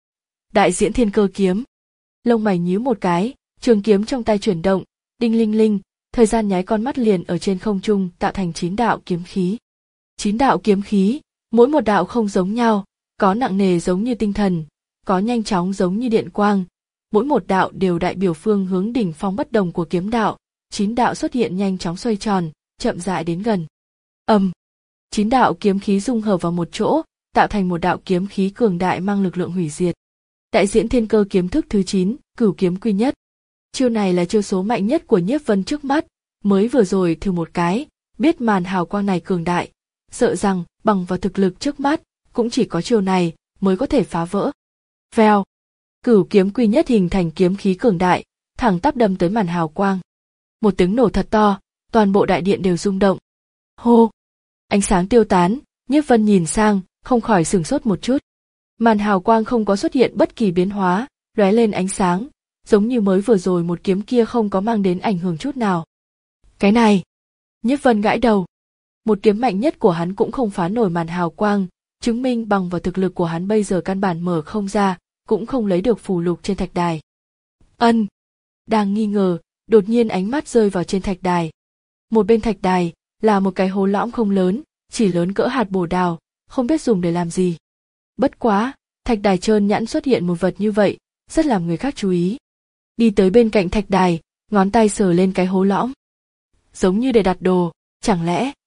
Đại Diễn Thiên Cơ Kiếm. Lông mày nhíu một cái, trường kiếm trong tay chuyển động, đinh linh linh, thời gian nháy con mắt liền ở trên không trung tạo thành chín đạo kiếm khí. Chín đạo kiếm khí, mỗi một đạo không giống nhau, có nặng nề giống như tinh thần, có nhanh chóng giống như điện quang, mỗi một đạo đều đại biểu phương hướng đỉnh phong bất đồng của kiếm đạo, chín đạo xuất hiện nhanh chóng xoay tròn, chậm rãi đến gần. Ầm, chín đạo kiếm khí dung hợp vào một chỗ, tạo thành một đạo kiếm khí cường đại mang lực lượng hủy diệt. Đại Diễn Thiên Cơ kiếm thức thứ chín, Cửu Kiếm Quy Nhất. Chiêu này là chiêu số mạnh nhất của Nhiếp Vân trước mắt, mới vừa rồi thử một cái, biết màn hào quang này cường đại, sợ rằng bằng vào thực lực trước mắt, cũng chỉ có chiêu này mới có thể phá vỡ. Vèo, Cửu Kiếm Quy Nhất hình thành kiếm khí cường đại, thẳng tắp đâm tới màn hào quang. Một tiếng nổ thật to, toàn bộ đại điện đều rung động. Hô, ánh sáng tiêu tán, Nhiếp Vân nhìn sang, không khỏi sửng sốt một chút. Màn hào quang không có xuất hiện bất kỳ biến hóa, lóe lên ánh sáng, giống như mới vừa rồi một kiếm kia không có mang đến ảnh hưởng chút nào. Cái này, Nhiếp Vân gãi đầu. Một kiếm mạnh nhất của hắn cũng không phá nổi màn hào quang, chứng minh bằng vào thực lực của hắn bây giờ căn bản mở không ra, cũng không lấy được phù lục trên thạch đài. Ân, đang nghi ngờ, đột nhiên ánh mắt rơi vào trên thạch đài. Một bên thạch đài là một cái hố lõm không lớn, chỉ lớn cỡ hạt bồ đào, không biết dùng để làm gì. Bất quá, thạch đài trơn nhẵn xuất hiện một vật như vậy, rất làm người khác chú ý. Đi tới bên cạnh thạch đài, ngón tay sờ lên cái hố lõm. Giống như để đặt đồ, chẳng lẽ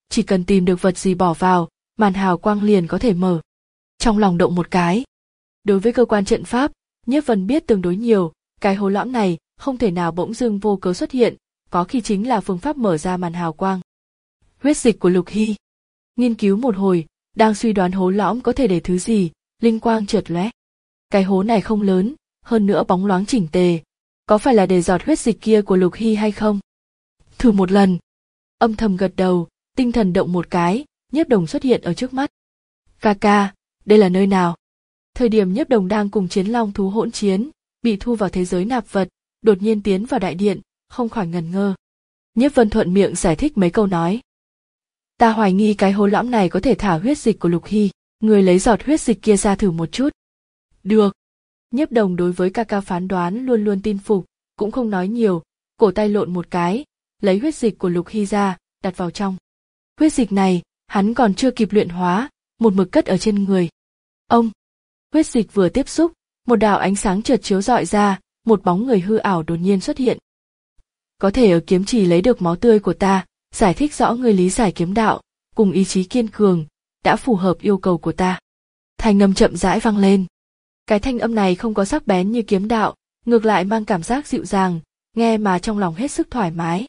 chỉ cần tìm được vật gì bỏ vào, màn hào quang liền có thể mở. Trong lòng động một cái. Đối với cơ quan trận pháp, Nhiếp Vân biết tương đối nhiều, cái hố lõm này không thể nào bỗng dưng vô cớ xuất hiện, có khi chính là phương pháp mở ra màn hào quang. Huyết dịch của Lục Hy. Nghiên cứu một hồi, đang suy đoán hố lõm có thể để thứ gì, linh quang chợt lóe. Cái hố này không lớn, hơn nữa bóng loáng chỉnh tề, có phải là để giọt huyết dịch kia của Lục Hy hay không? Thử một lần. Âm thầm gật đầu, tinh thần động một cái, Nhiếp Đồng xuất hiện ở trước mắt. Ca ca, đây là nơi nào? Thời điểm Nhiếp Đồng đang cùng Chiến Long thú hỗn chiến, bị thu vào thế giới nạp vật, đột nhiên tiến vào đại điện, không khỏi ngần ngơ. Nhiếp Vân thuận miệng giải thích mấy câu nói. Ta hoài nghi cái hố lõm này có thể thả huyết dịch của Lục Hy, người lấy giọt huyết dịch kia ra thử một chút. Được. Nhiếp Đồng đối với ca ca phán đoán luôn luôn tin phục, cũng không nói nhiều, cổ tay lộn một cái, lấy huyết dịch của Lục Hy ra, đặt vào trong. Huyết dịch này, hắn còn chưa kịp luyện hóa, một mực cất ở trên người. Ông, huyết dịch vừa tiếp xúc, một đạo ánh sáng chợt chiếu rọi ra, một bóng người hư ảo đột nhiên xuất hiện. Có thể ở kiếm trì lấy được máu tươi của ta, giải thích rõ người lý giải kiếm đạo, cùng ý chí kiên cường, đã phù hợp yêu cầu của ta. Thanh âm chậm rãi vang lên. Cái thanh âm này không có sắc bén như kiếm đạo, ngược lại mang cảm giác dịu dàng, nghe mà trong lòng hết sức thoải mái.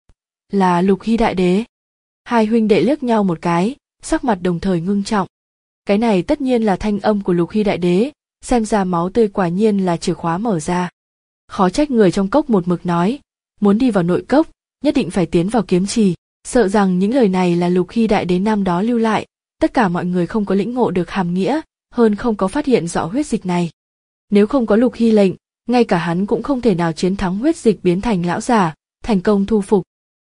Là Lục Hy đại đế. Hai huynh đệ liếc nhau một cái, sắc mặt đồng thời ngưng trọng. Cái này tất nhiên là thanh âm của Lục Hy đại đế, xem ra máu tươi quả nhiên là chìa khóa mở ra. Khó trách người trong cốc một mực nói, muốn đi vào nội cốc, nhất định phải tiến vào kiếm trì, sợ rằng những lời này là Lục Hy đại đế năm đó lưu lại, tất cả mọi người không có lĩnh ngộ được hàm nghĩa, hơn không có phát hiện rõ huyết dịch này. Nếu không có Lục Hy lệnh, ngay cả hắn cũng không thể nào chiến thắng huyết dịch biến thành lão giả, thành công thu phục.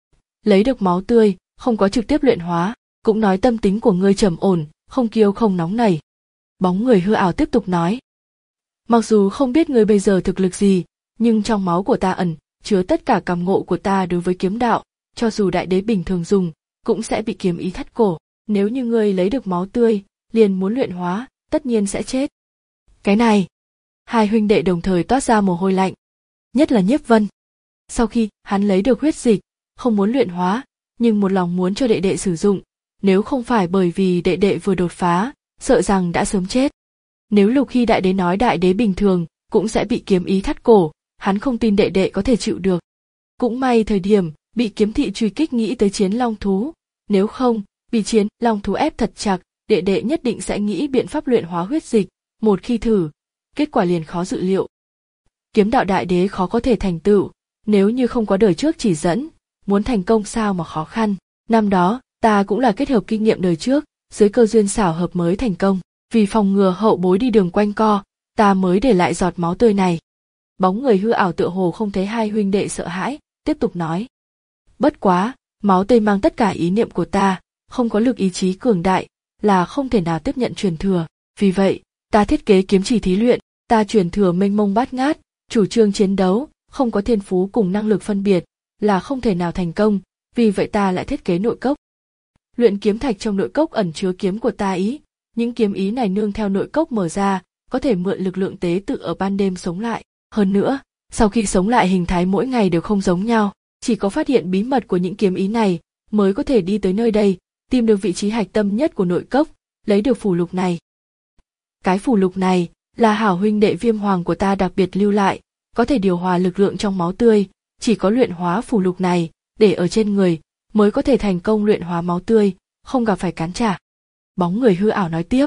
Lấy được máu tươi, không có trực tiếp luyện hóa, cũng nói tâm tính của ngươi trầm ổn, không kiêu không nóng nảy. Bóng người hư ảo tiếp tục nói. Mặc dù không biết ngươi bây giờ thực lực gì, nhưng trong máu của ta ẩn chứa tất cả cảm ngộ của ta đối với kiếm đạo, cho dù đại đế bình thường dùng, cũng sẽ bị kiếm ý thắt cổ. Nếu như ngươi lấy được máu tươi, liền muốn luyện hóa, tất nhiên sẽ chết. Cái này, hai huynh đệ đồng thời toát ra mồ hôi lạnh. Nhất là Nhiếp Vân. Sau khi hắn lấy được huyết dịch, không muốn luyện hóa, nhưng một lòng muốn cho đệ đệ sử dụng, nếu không phải bởi vì đệ đệ vừa đột phá, sợ rằng đã sớm chết. Nếu Lục Hy đại đế nói đại đế bình thường, cũng sẽ bị kiếm ý thắt cổ, hắn không tin đệ đệ có thể chịu được. Cũng may thời điểm bị kiếm thị truy kích nghĩ tới Chiến Long thú, nếu không, bị Chiến Long thú ép thật chặt, đệ đệ nhất định sẽ nghĩ biện pháp luyện hóa huyết dịch, một khi thử, kết quả liền khó dự liệu. Kiếm đạo đại đế khó có thể thành tựu, nếu như không có đời trước chỉ dẫn, muốn thành công sao mà khó khăn. Năm đó, ta cũng là kết hợp kinh nghiệm đời trước, dưới cơ duyên xảo hợp mới thành công, vì phòng ngừa hậu bối đi đường quanh co, ta mới để lại giọt máu tươi này. Bóng người hư ảo tựa hồ không thấy hai huynh đệ sợ hãi, tiếp tục nói. Bất quá, máu tươi mang tất cả ý niệm của ta, không có lực ý chí cường đại, là không thể nào tiếp nhận truyền thừa, vì vậy, ta thiết kế kiếm chỉ thí luyện, ta truyền thừa mênh mông bát ngát, chủ trương chiến đấu, không có thiên phú cùng năng lực phân biệt, là không thể nào thành công, vì vậy ta lại thiết kế nội cốc. Luyện kiếm thạch trong nội cốc ẩn chứa kiếm của ta ý, những kiếm ý này nương theo nội cốc mở ra, có thể mượn lực lượng tế tự ở ban đêm sống lại. Hơn nữa, sau khi sống lại hình thái mỗi ngày đều không giống nhau, chỉ có phát hiện bí mật của những kiếm ý này, mới có thể đi tới nơi đây, tìm được vị trí hạch tâm nhất của nội cốc, lấy được phù lục này. Cái phù lục này, là hảo huynh đệ Viêm Hoàng của ta đặc biệt lưu lại, có thể điều hòa lực lượng trong máu tươi, chỉ có luyện hóa phù lục này, để ở trên người, mới có thể thành công luyện hóa máu tươi, không gặp phải cản trả. Bóng người hư ảo nói tiếp.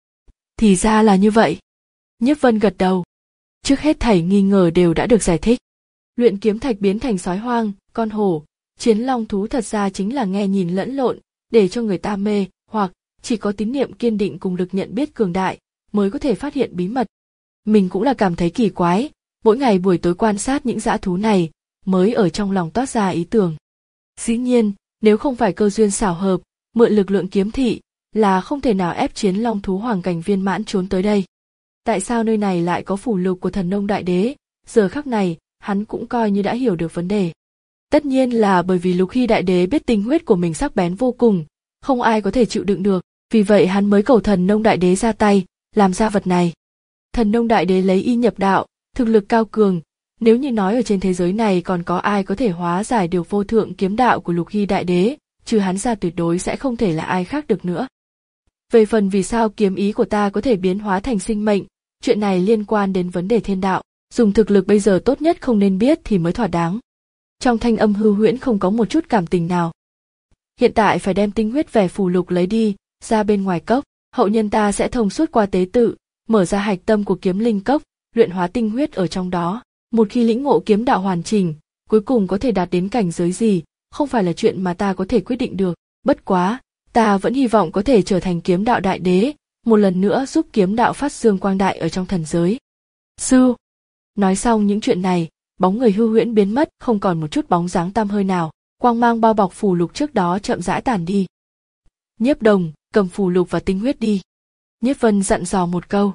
Thì ra là như vậy. Nhiếp Vân gật đầu. Trước hết thảy nghi ngờ đều đã được giải thích. Luyện kiếm thạch biến thành sói hoang, con hổ, Chiến Long thú thật ra chính là nghe nhìn lẫn lộn, để cho người ta mê, hoặc chỉ có tín niệm kiên định cùng lực nhận biết cường đại, mới có thể phát hiện bí mật. Mình cũng là cảm thấy kỳ quái, mỗi ngày buổi tối quan sát những dã thú này, mới ở trong lòng toát ra ý tưởng. Dĩ nhiên, nếu không phải cơ duyên xảo hợp, mượn lực lượng kiếm thị, là không thể nào ép Chiến Long thú hoàng cảnh viên mãn trốn tới đây. Tại sao nơi này lại có phù lục của Thần Nông Đại Đế? Giờ khắc này, hắn cũng coi như đã hiểu được vấn đề. Tất nhiên là bởi vì Lục Hy Đại Đế biết tinh huyết của mình sắc bén vô cùng, không ai có thể chịu đựng được, vì vậy hắn mới cầu Thần Nông Đại Đế ra tay, làm ra vật này. Thần Nông Đại Đế lấy y nhập đạo, thực lực cao cường, nếu như nói ở trên thế giới này còn có ai có thể hóa giải được vô thượng kiếm đạo của Lục Hy Đại Đế, trừ hắn ra tuyệt đối sẽ không thể là ai khác được nữa. Về phần vì sao kiếm ý của ta có thể biến hóa thành sinh mệnh, chuyện này liên quan đến vấn đề thiên đạo, dùng thực lực bây giờ tốt nhất không nên biết thì mới thỏa đáng. Trong thanh âm hư huyễn không có một chút cảm tình nào. Hiện tại phải đem tinh huyết về phù lục lấy đi, ra bên ngoài cốc, hậu nhân ta sẽ thông suốt qua tế tự, mở ra hạch tâm của kiếm linh cốc, luyện hóa tinh huyết ở trong đó. Một khi lĩnh ngộ kiếm đạo hoàn chỉnh, cuối cùng có thể đạt đến cảnh giới gì, không phải là chuyện mà ta có thể quyết định được. Bất quá, ta vẫn hy vọng có thể trở thành kiếm đạo đại đế, một lần nữa giúp kiếm đạo phát dương quang đại ở trong thần giới. Sư. Nói xong những chuyện này, bóng người hư huyễn biến mất, không còn một chút bóng dáng tăm hơi nào, quang mang bao bọc phù lục trước đó chậm rãi tàn đi. Nhiếp Đồng, cầm phù lục và tinh huyết đi. Nhiếp Vân dặn dò một câu.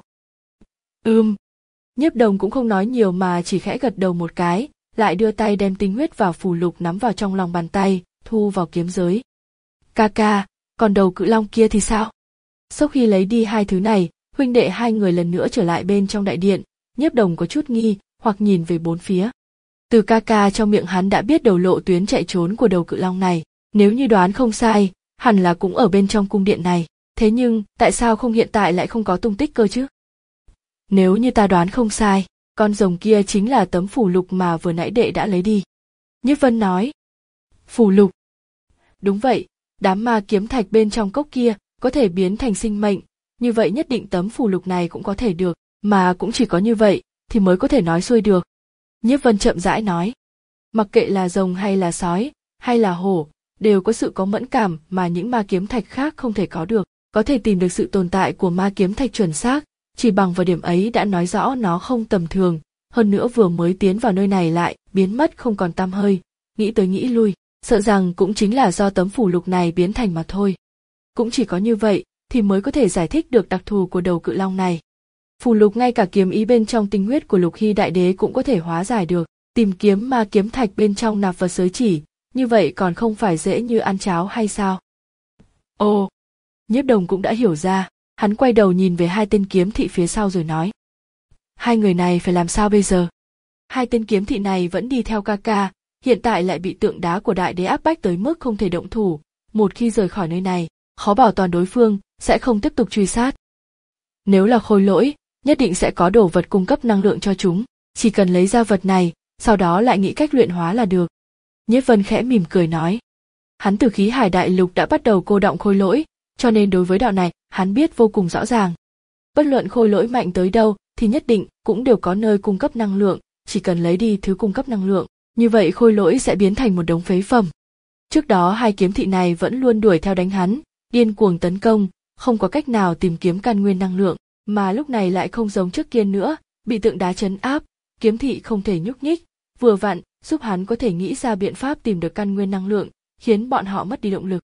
Ừm. Nhiếp Đồng cũng không nói nhiều mà chỉ khẽ gật đầu một cái, lại đưa tay đem tinh huyết và phù lục nắm vào trong lòng bàn tay, thu vào kiếm giới. Ca ca, còn đầu cự long kia thì sao? Sau khi lấy đi hai thứ này, huynh đệ hai người lần nữa trở lại bên trong đại điện, Nhiếp Đồng có chút nghi, hoặc nhìn về bốn phía. Từ ca ca trong miệng hắn đã biết đầu lộ tuyến chạy trốn của đầu cự long này, nếu như đoán không sai, hẳn là cũng ở bên trong cung điện này, thế nhưng tại sao không hiện tại lại không có tung tích cơ chứ? Nếu như ta đoán không sai, con rồng kia chính là tấm phù lục mà vừa nãy đệ đã lấy đi. Nhiếp Vân nói. Phù lục. Đúng vậy, đám ma kiếm thạch bên trong cốc kia có thể biến thành sinh mệnh, như vậy nhất định tấm phù lục này cũng có thể được, mà cũng chỉ có như vậy thì mới có thể nói xuôi được. Nhiếp Vân chậm rãi nói. Mặc kệ là rồng hay là sói, hay là hổ, đều có sự có mẫn cảm mà những ma kiếm thạch khác không thể có được, có thể tìm được sự tồn tại của ma kiếm thạch chuẩn xác, chỉ bằng vào điểm ấy đã nói rõ nó không tầm thường, hơn nữa vừa mới tiến vào nơi này lại biến mất không còn tăm hơi, nghĩ tới nghĩ lui, sợ rằng cũng chính là do tấm phù lục này biến thành mà thôi. Cũng chỉ có như vậy thì mới có thể giải thích được đặc thù của đầu cự long này. Phù lục ngay cả kiếm ý bên trong tinh huyết của Lục Hy đại đế cũng có thể hóa giải được, tìm kiếm ma kiếm thạch bên trong nạp vật giới chỉ, như vậy còn không phải dễ như ăn cháo hay sao? Ồ, Nhiếp Đồng cũng đã hiểu ra, hắn quay đầu nhìn về hai tên kiếm thị phía sau rồi nói. Hai người này phải làm sao bây giờ? Hai tên kiếm thị này vẫn đi theo ca ca, hiện tại lại bị tượng đá của đại đế áp bách tới mức không thể động thủ, một khi rời khỏi nơi này, khó bảo toàn đối phương sẽ không tiếp tục truy sát. Nếu là khôi lỗi, nhất định sẽ có đồ vật cung cấp năng lượng cho chúng, chỉ cần lấy ra vật này, sau đó lại nghĩ cách luyện hóa là được. Nhiếp Vân khẽ mỉm cười nói. Hắn từ khí hải đại lục đã bắt đầu cô đọng khôi lỗi, cho nên đối với đạo này, hắn biết vô cùng rõ ràng. Bất luận khôi lỗi mạnh tới đâu thì nhất định cũng đều có nơi cung cấp năng lượng, chỉ cần lấy đi thứ cung cấp năng lượng, như vậy khôi lỗi sẽ biến thành một đống phế phẩm. Trước đó hai kiếm thị này vẫn luôn đuổi theo đánh hắn, điên cuồng tấn công, không có cách nào tìm kiếm căn nguyên năng lượng, mà lúc này lại không giống trước kia nữa, bị tượng đá trấn áp, kiếm thị không thể nhúc nhích, vừa vặn giúp hắn có thể nghĩ ra biện pháp tìm được căn nguyên năng lượng, khiến bọn họ mất đi động lực.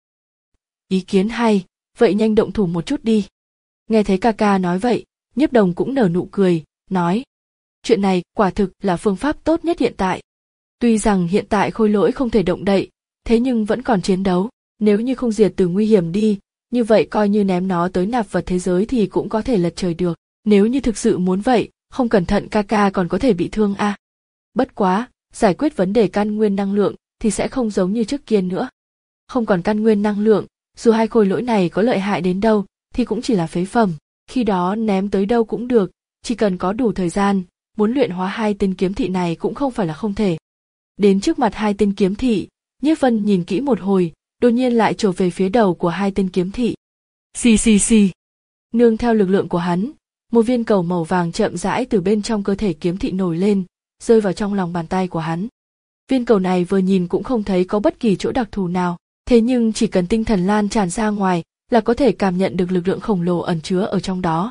Ý kiến hay, vậy nhanh động thủ một chút đi. Nghe thấy ca ca nói vậy, Nhiếp Đồng cũng nở nụ cười, nói. Chuyện này quả thực là phương pháp tốt nhất hiện tại. Tuy rằng hiện tại khôi lỗi không thể động đậy, thế nhưng vẫn còn chiến đấu, nếu như không diệt từ nguy hiểm đi, như vậy coi như ném nó tới nạp vật thế giới thì cũng có thể lật trời được, nếu như thực sự muốn vậy, không cẩn thận ca ca còn có thể bị thương a. À. Bất quá, giải quyết vấn đề căn nguyên năng lượng thì sẽ không giống như trước kia nữa. Không còn căn nguyên năng lượng, dù hai khôi lỗi này có lợi hại đến đâu thì cũng chỉ là phế phẩm, khi đó ném tới đâu cũng được, chỉ cần có đủ thời gian, muốn luyện hóa hai tên kiếm thị này cũng không phải là không thể. Đến trước mặt hai tên kiếm thị, Nhiếp Vân nhìn kỹ một hồi, đột nhiên lại trổ về phía đầu của hai tên kiếm thị. Xì xì xì. Nương theo lực lượng của hắn, một viên cầu màu vàng chậm rãi từ bên trong cơ thể kiếm thị nổi lên, rơi vào trong lòng bàn tay của hắn. Viên cầu này vừa nhìn cũng không thấy có bất kỳ chỗ đặc thù nào, thế nhưng chỉ cần tinh thần lan tràn ra ngoài là có thể cảm nhận được lực lượng khổng lồ ẩn chứa ở trong đó.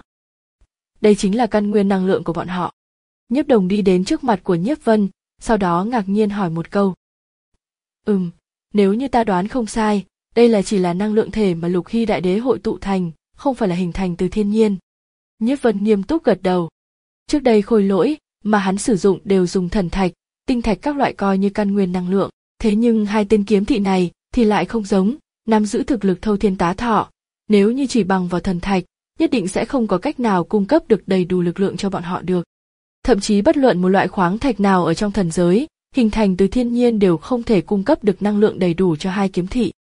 Đây chính là căn nguyên năng lượng của bọn họ. Nhiếp Đồng đi đến trước mặt của Nhiếp Vân, sau đó ngạc nhiên hỏi một câu. Ừm, nếu như ta đoán không sai, đây là chỉ là năng lượng thể mà Lục Hy đại đế hội tụ thành, không phải là hình thành từ thiên nhiên. Nhiếp Vân nghiêm túc gật đầu. Trước đây khôi lỗi mà hắn sử dụng đều dùng thần thạch, tinh thạch các loại coi như căn nguyên năng lượng, thế nhưng hai tên kiếm thị này thì lại không giống, nắm giữ thực lực thâu thiên tá thọ, nếu như chỉ bằng vào thần thạch, nhất định sẽ không có cách nào cung cấp được đầy đủ lực lượng cho bọn họ được. Thậm chí bất luận một loại khoáng thạch nào ở trong thần giới, hình thành từ thiên nhiên đều không thể cung cấp được năng lượng đầy đủ cho hai kiếm thị.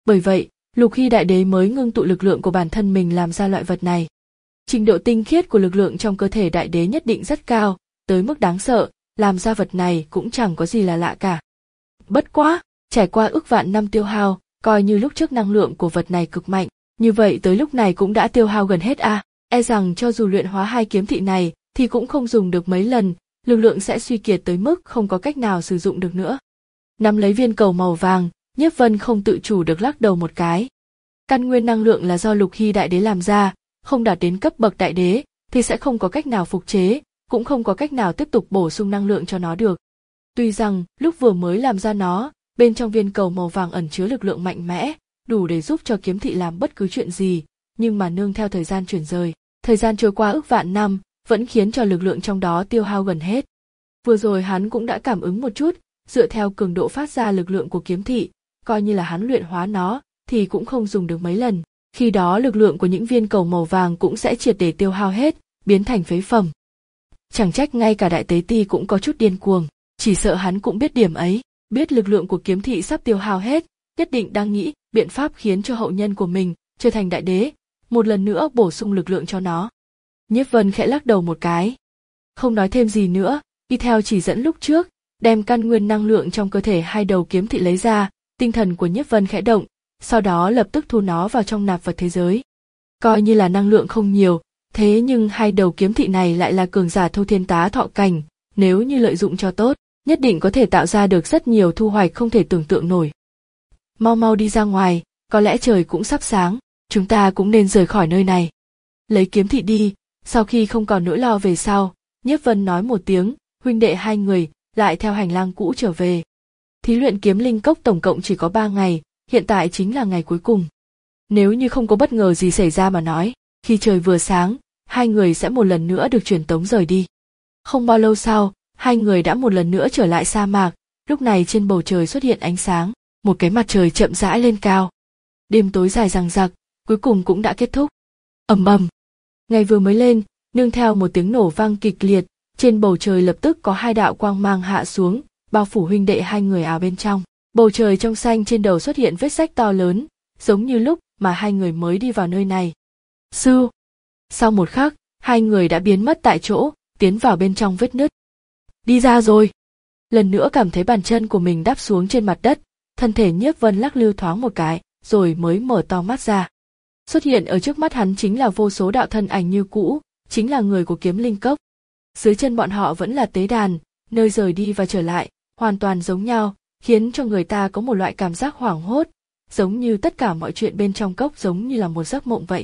Bởi vậy, Lục Hy Đại Đế mới ngưng tụ lực lượng của bản thân mình làm ra loại vật này. Trình độ tinh khiết của lực lượng trong cơ thể Đại Đế nhất định rất cao, tới mức đáng sợ, làm ra vật này cũng chẳng có gì là lạ cả. Bất quá, trải qua ức vạn năm tiêu hao, coi như lúc trước năng lượng của vật này cực mạnh, như vậy tới lúc này cũng đã tiêu hao gần hết a, à. E rằng cho dù luyện hóa hai kiếm thị này thì cũng không dùng được mấy lần, lực lượng sẽ suy kiệt tới mức không có cách nào sử dụng được nữa. Nắm lấy viên cầu màu vàng, Nhiếp Vân không tự chủ được lắc đầu một cái. Căn nguyên năng lượng là do Lục Hy Đại Đế làm ra, không đạt đến cấp bậc Đại Đế thì sẽ không có cách nào phục chế, cũng không có cách nào tiếp tục bổ sung năng lượng cho nó được. Tuy rằng lúc vừa mới làm ra nó, bên trong viên cầu màu vàng ẩn chứa lực lượng mạnh mẽ, đủ để giúp cho kiếm thị làm bất cứ chuyện gì, nhưng mà nương theo thời gian chuyển rời, thời gian trôi qua ức vạn năm, vẫn khiến cho lực lượng trong đó tiêu hao gần hết. Vừa rồi hắn cũng đã cảm ứng một chút, dựa theo cường độ phát ra lực lượng của kiếm thị, coi như là hắn luyện hóa nó, thì cũng không dùng được mấy lần. Khi đó lực lượng của những viên cầu màu vàng cũng sẽ triệt để tiêu hao hết, biến thành phế phẩm. Chẳng trách ngay cả Đại Tế Ti cũng có chút điên cuồng, chỉ sợ hắn cũng biết điểm ấy, biết lực lượng của kiếm thị sắp tiêu hao hết, nhất định đang nghĩ biện pháp khiến cho hậu nhân của mình trở thành Đại Đế, một lần nữa bổ sung lực lượng cho nó. Nhiếp Vân khẽ lắc đầu một cái, không nói thêm gì nữa, y theo chỉ dẫn lúc trước, đem căn nguyên năng lượng trong cơ thể hai đầu kiếm thị lấy ra, tinh thần của Nhiếp Vân khẽ động, sau đó lập tức thu nó vào trong nạp vật thế giới. Coi như là năng lượng không nhiều, thế nhưng hai đầu kiếm thị này lại là cường giả thâu thiên tá thọ cảnh, nếu như lợi dụng cho tốt, nhất định có thể tạo ra được rất nhiều thu hoạch không thể tưởng tượng nổi. Mau mau đi ra ngoài, có lẽ trời cũng sắp sáng, chúng ta cũng nên rời khỏi nơi này. Lấy kiếm thị đi, sau khi không còn nỗi lo về sau, Nhiếp Vân nói một tiếng, huynh đệ hai người lại theo hành lang cũ trở về. Thí luyện kiếm linh cốc tổng cộng chỉ có ba ngày, hiện tại chính là ngày cuối cùng. Nếu như không có bất ngờ gì xảy ra mà nói, khi trời vừa sáng, hai người sẽ một lần nữa được truyền tống rời đi. Không bao lâu sau, hai người đã một lần nữa trở lại sa mạc, lúc này trên bầu trời xuất hiện ánh sáng, một cái mặt trời chậm rãi lên cao. Đêm tối dài dằng dặc, cuối cùng cũng đã kết thúc. Ầm ầm. Ngày vừa mới lên, nương theo một tiếng nổ vang kịch liệt, trên bầu trời lập tức có hai đạo quang mang hạ xuống, bao phủ huynh đệ hai người ảo bên trong. Bầu trời trong xanh trên đầu xuất hiện vết rách to lớn, giống như lúc mà hai người mới đi vào nơi này. Sư. Sau một khắc, hai người đã biến mất tại chỗ, tiến vào bên trong vết nứt. Đi ra rồi. Lần nữa cảm thấy bàn chân của mình đáp xuống trên mặt đất, thân thể Nhiếp Vân lắc lư thoáng một cái, rồi mới mở to mắt ra. Xuất hiện ở trước mắt hắn chính là vô số đạo thân ảnh như cũ, chính là người của kiếm linh cốc. Dưới chân bọn họ vẫn là tế đàn, nơi rời đi và trở lại, hoàn toàn giống nhau, khiến cho người ta có một loại cảm giác hoảng hốt, giống như tất cả mọi chuyện bên trong cốc giống như là một giấc mộng vậy.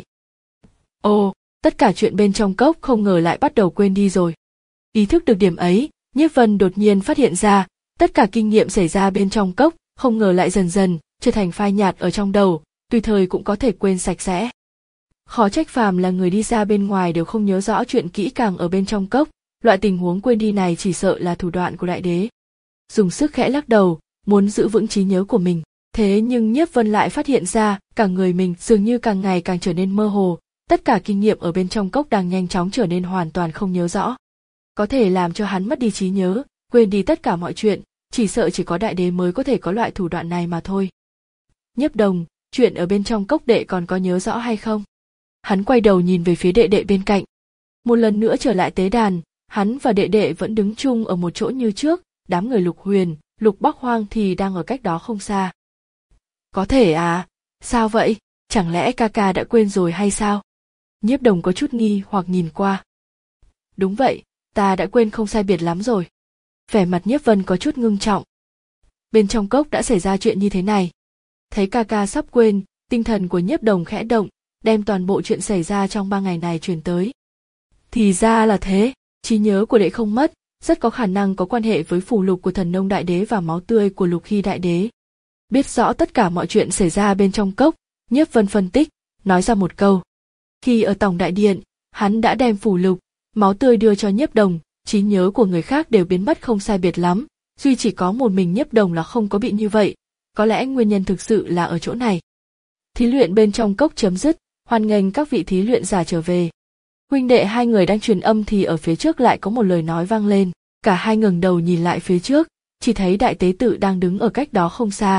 Ồ, tất cả chuyện bên trong cốc không ngờ lại bắt đầu quên đi rồi. Ý thức được điểm ấy, Nhiếp Vân đột nhiên phát hiện ra, tất cả kinh nghiệm xảy ra bên trong cốc, không ngờ lại dần dần trở thành phai nhạt ở trong đầu, tùy thời cũng có thể quên sạch sẽ. Khó trách phàm là người đi ra bên ngoài đều không nhớ rõ chuyện kỹ càng ở bên trong cốc, loại tình huống quên đi này chỉ sợ là thủ đoạn của Đại Đế. Dùng sức khẽ lắc đầu, muốn giữ vững trí nhớ của mình, thế nhưng Nhiếp Vân lại phát hiện ra, cả người mình dường như càng ngày càng trở nên mơ hồ, tất cả kinh nghiệm ở bên trong cốc đang nhanh chóng trở nên hoàn toàn không nhớ rõ. Có thể làm cho hắn mất đi trí nhớ, quên đi tất cả mọi chuyện, chỉ sợ chỉ có Đại Đế mới có thể có loại thủ đoạn này mà thôi. Nhiếp Đồng, chuyện ở bên trong cốc đệ còn có nhớ rõ hay không? Hắn quay đầu nhìn về phía đệ đệ bên cạnh. Một lần nữa trở lại tế đàn, hắn và đệ đệ vẫn đứng chung ở một chỗ như trước, đám người Lục Huyền, Lục Bắc Hoang thì đang ở cách đó không xa. Có thể à, sao vậy, chẳng lẽ ca ca đã quên rồi hay sao? Nhiếp Đồng có chút nghi hoặc nhìn qua. Đúng vậy, ta đã quên không sai biệt lắm rồi. Vẻ mặt Nhiếp Vân có chút ngưng trọng. Bên trong cốc đã xảy ra chuyện như thế này. Thấy ca ca sắp quên, tinh thần của Nhiếp Đồng khẽ động, đem toàn bộ chuyện xảy ra trong ba ngày này truyền tới. Thì ra là thế, trí nhớ của đệ không mất, rất có khả năng có quan hệ với phù lục của Thần Nông Đại Đế và máu tươi của Lục Hy Đại Đế. Biết rõ tất cả mọi chuyện xảy ra bên trong cốc, Nhiếp Vân phân tích, nói ra một câu. Khi ở Tổng Đại Điện, hắn đã đem phù lục, máu tươi đưa cho Nhiếp Đồng, trí nhớ của người khác đều biến mất không sai biệt lắm, duy chỉ có một mình Nhiếp Đồng là không có bị như vậy, có lẽ nguyên nhân thực sự là ở chỗ này. Thí luyện bên trong cốc chấm dứt, hoan nghênh các vị thí luyện giả trở về. Huynh đệ hai người đang truyền âm thì ở phía trước lại có một lời nói vang lên, cả hai ngẩng đầu nhìn lại phía trước, chỉ thấy Đại Tế Tự đang đứng ở cách đó không xa,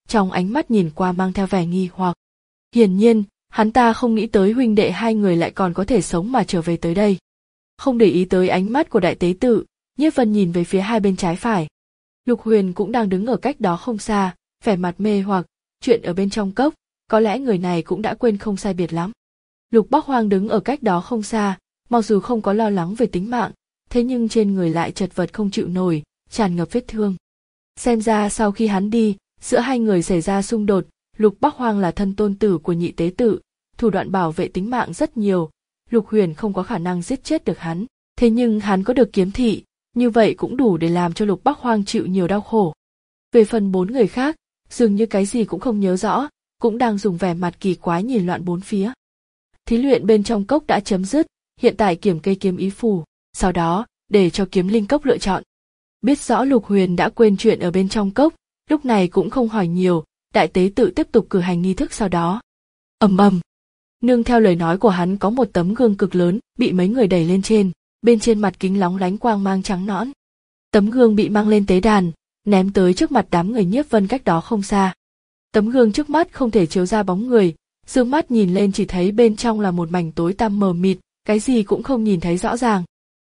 trong ánh mắt nhìn qua mang theo vẻ nghi hoặc. Hiển nhiên, hắn ta không nghĩ tới huynh đệ hai người lại còn có thể sống mà trở về tới đây. Không để ý tới ánh mắt của đại tế tự, Nhiếp Vân nhìn về phía hai bên trái phải. Lục Huyền cũng đang đứng ở cách đó không xa, vẻ mặt mê hoặc, chuyện ở bên trong cốc, có lẽ người này cũng đã quên không sai biệt lắm. Lục Bắc Hoang đứng ở cách đó không xa, mặc dù không có lo lắng về tính mạng, thế nhưng trên người lại chật vật không chịu nổi, tràn ngập vết thương. Xem ra sau khi hắn đi, giữa hai người xảy ra xung đột, Lục Bắc Hoang là thân tôn tử của nhị tế tự, thủ đoạn bảo vệ tính mạng rất nhiều, Lục Huyền không có khả năng giết chết được hắn, thế nhưng hắn có được kiếm thị, như vậy cũng đủ để làm cho Lục Bắc Hoang chịu nhiều đau khổ. Về phần bốn người khác, dường như cái gì cũng không nhớ rõ, cũng đang dùng vẻ mặt kỳ quái nhìn loạn bốn phía. Thí luyện bên trong cốc đã chấm dứt, hiện tại kiểm cây kiếm ý phù, sau đó, để cho kiếm linh cốc lựa chọn. Biết rõ Lục Huyền đã quên chuyện ở bên trong cốc, lúc này cũng không hỏi nhiều, đại tế tự tiếp tục cử hành nghi thức sau đó. Ầm ầm. Nương theo lời nói của hắn có một tấm gương cực lớn, bị mấy người đẩy lên trên, bên trên mặt kính lóng lánh quang mang trắng nõn. Tấm gương bị mang lên tế đàn, ném tới trước mặt đám người Nhiếp Vân cách đó không xa. Tấm gương trước mắt không thể chiếu ra bóng người, dương mắt nhìn lên chỉ thấy bên trong là một mảnh tối tăm mờ mịt, cái gì cũng không nhìn thấy rõ ràng.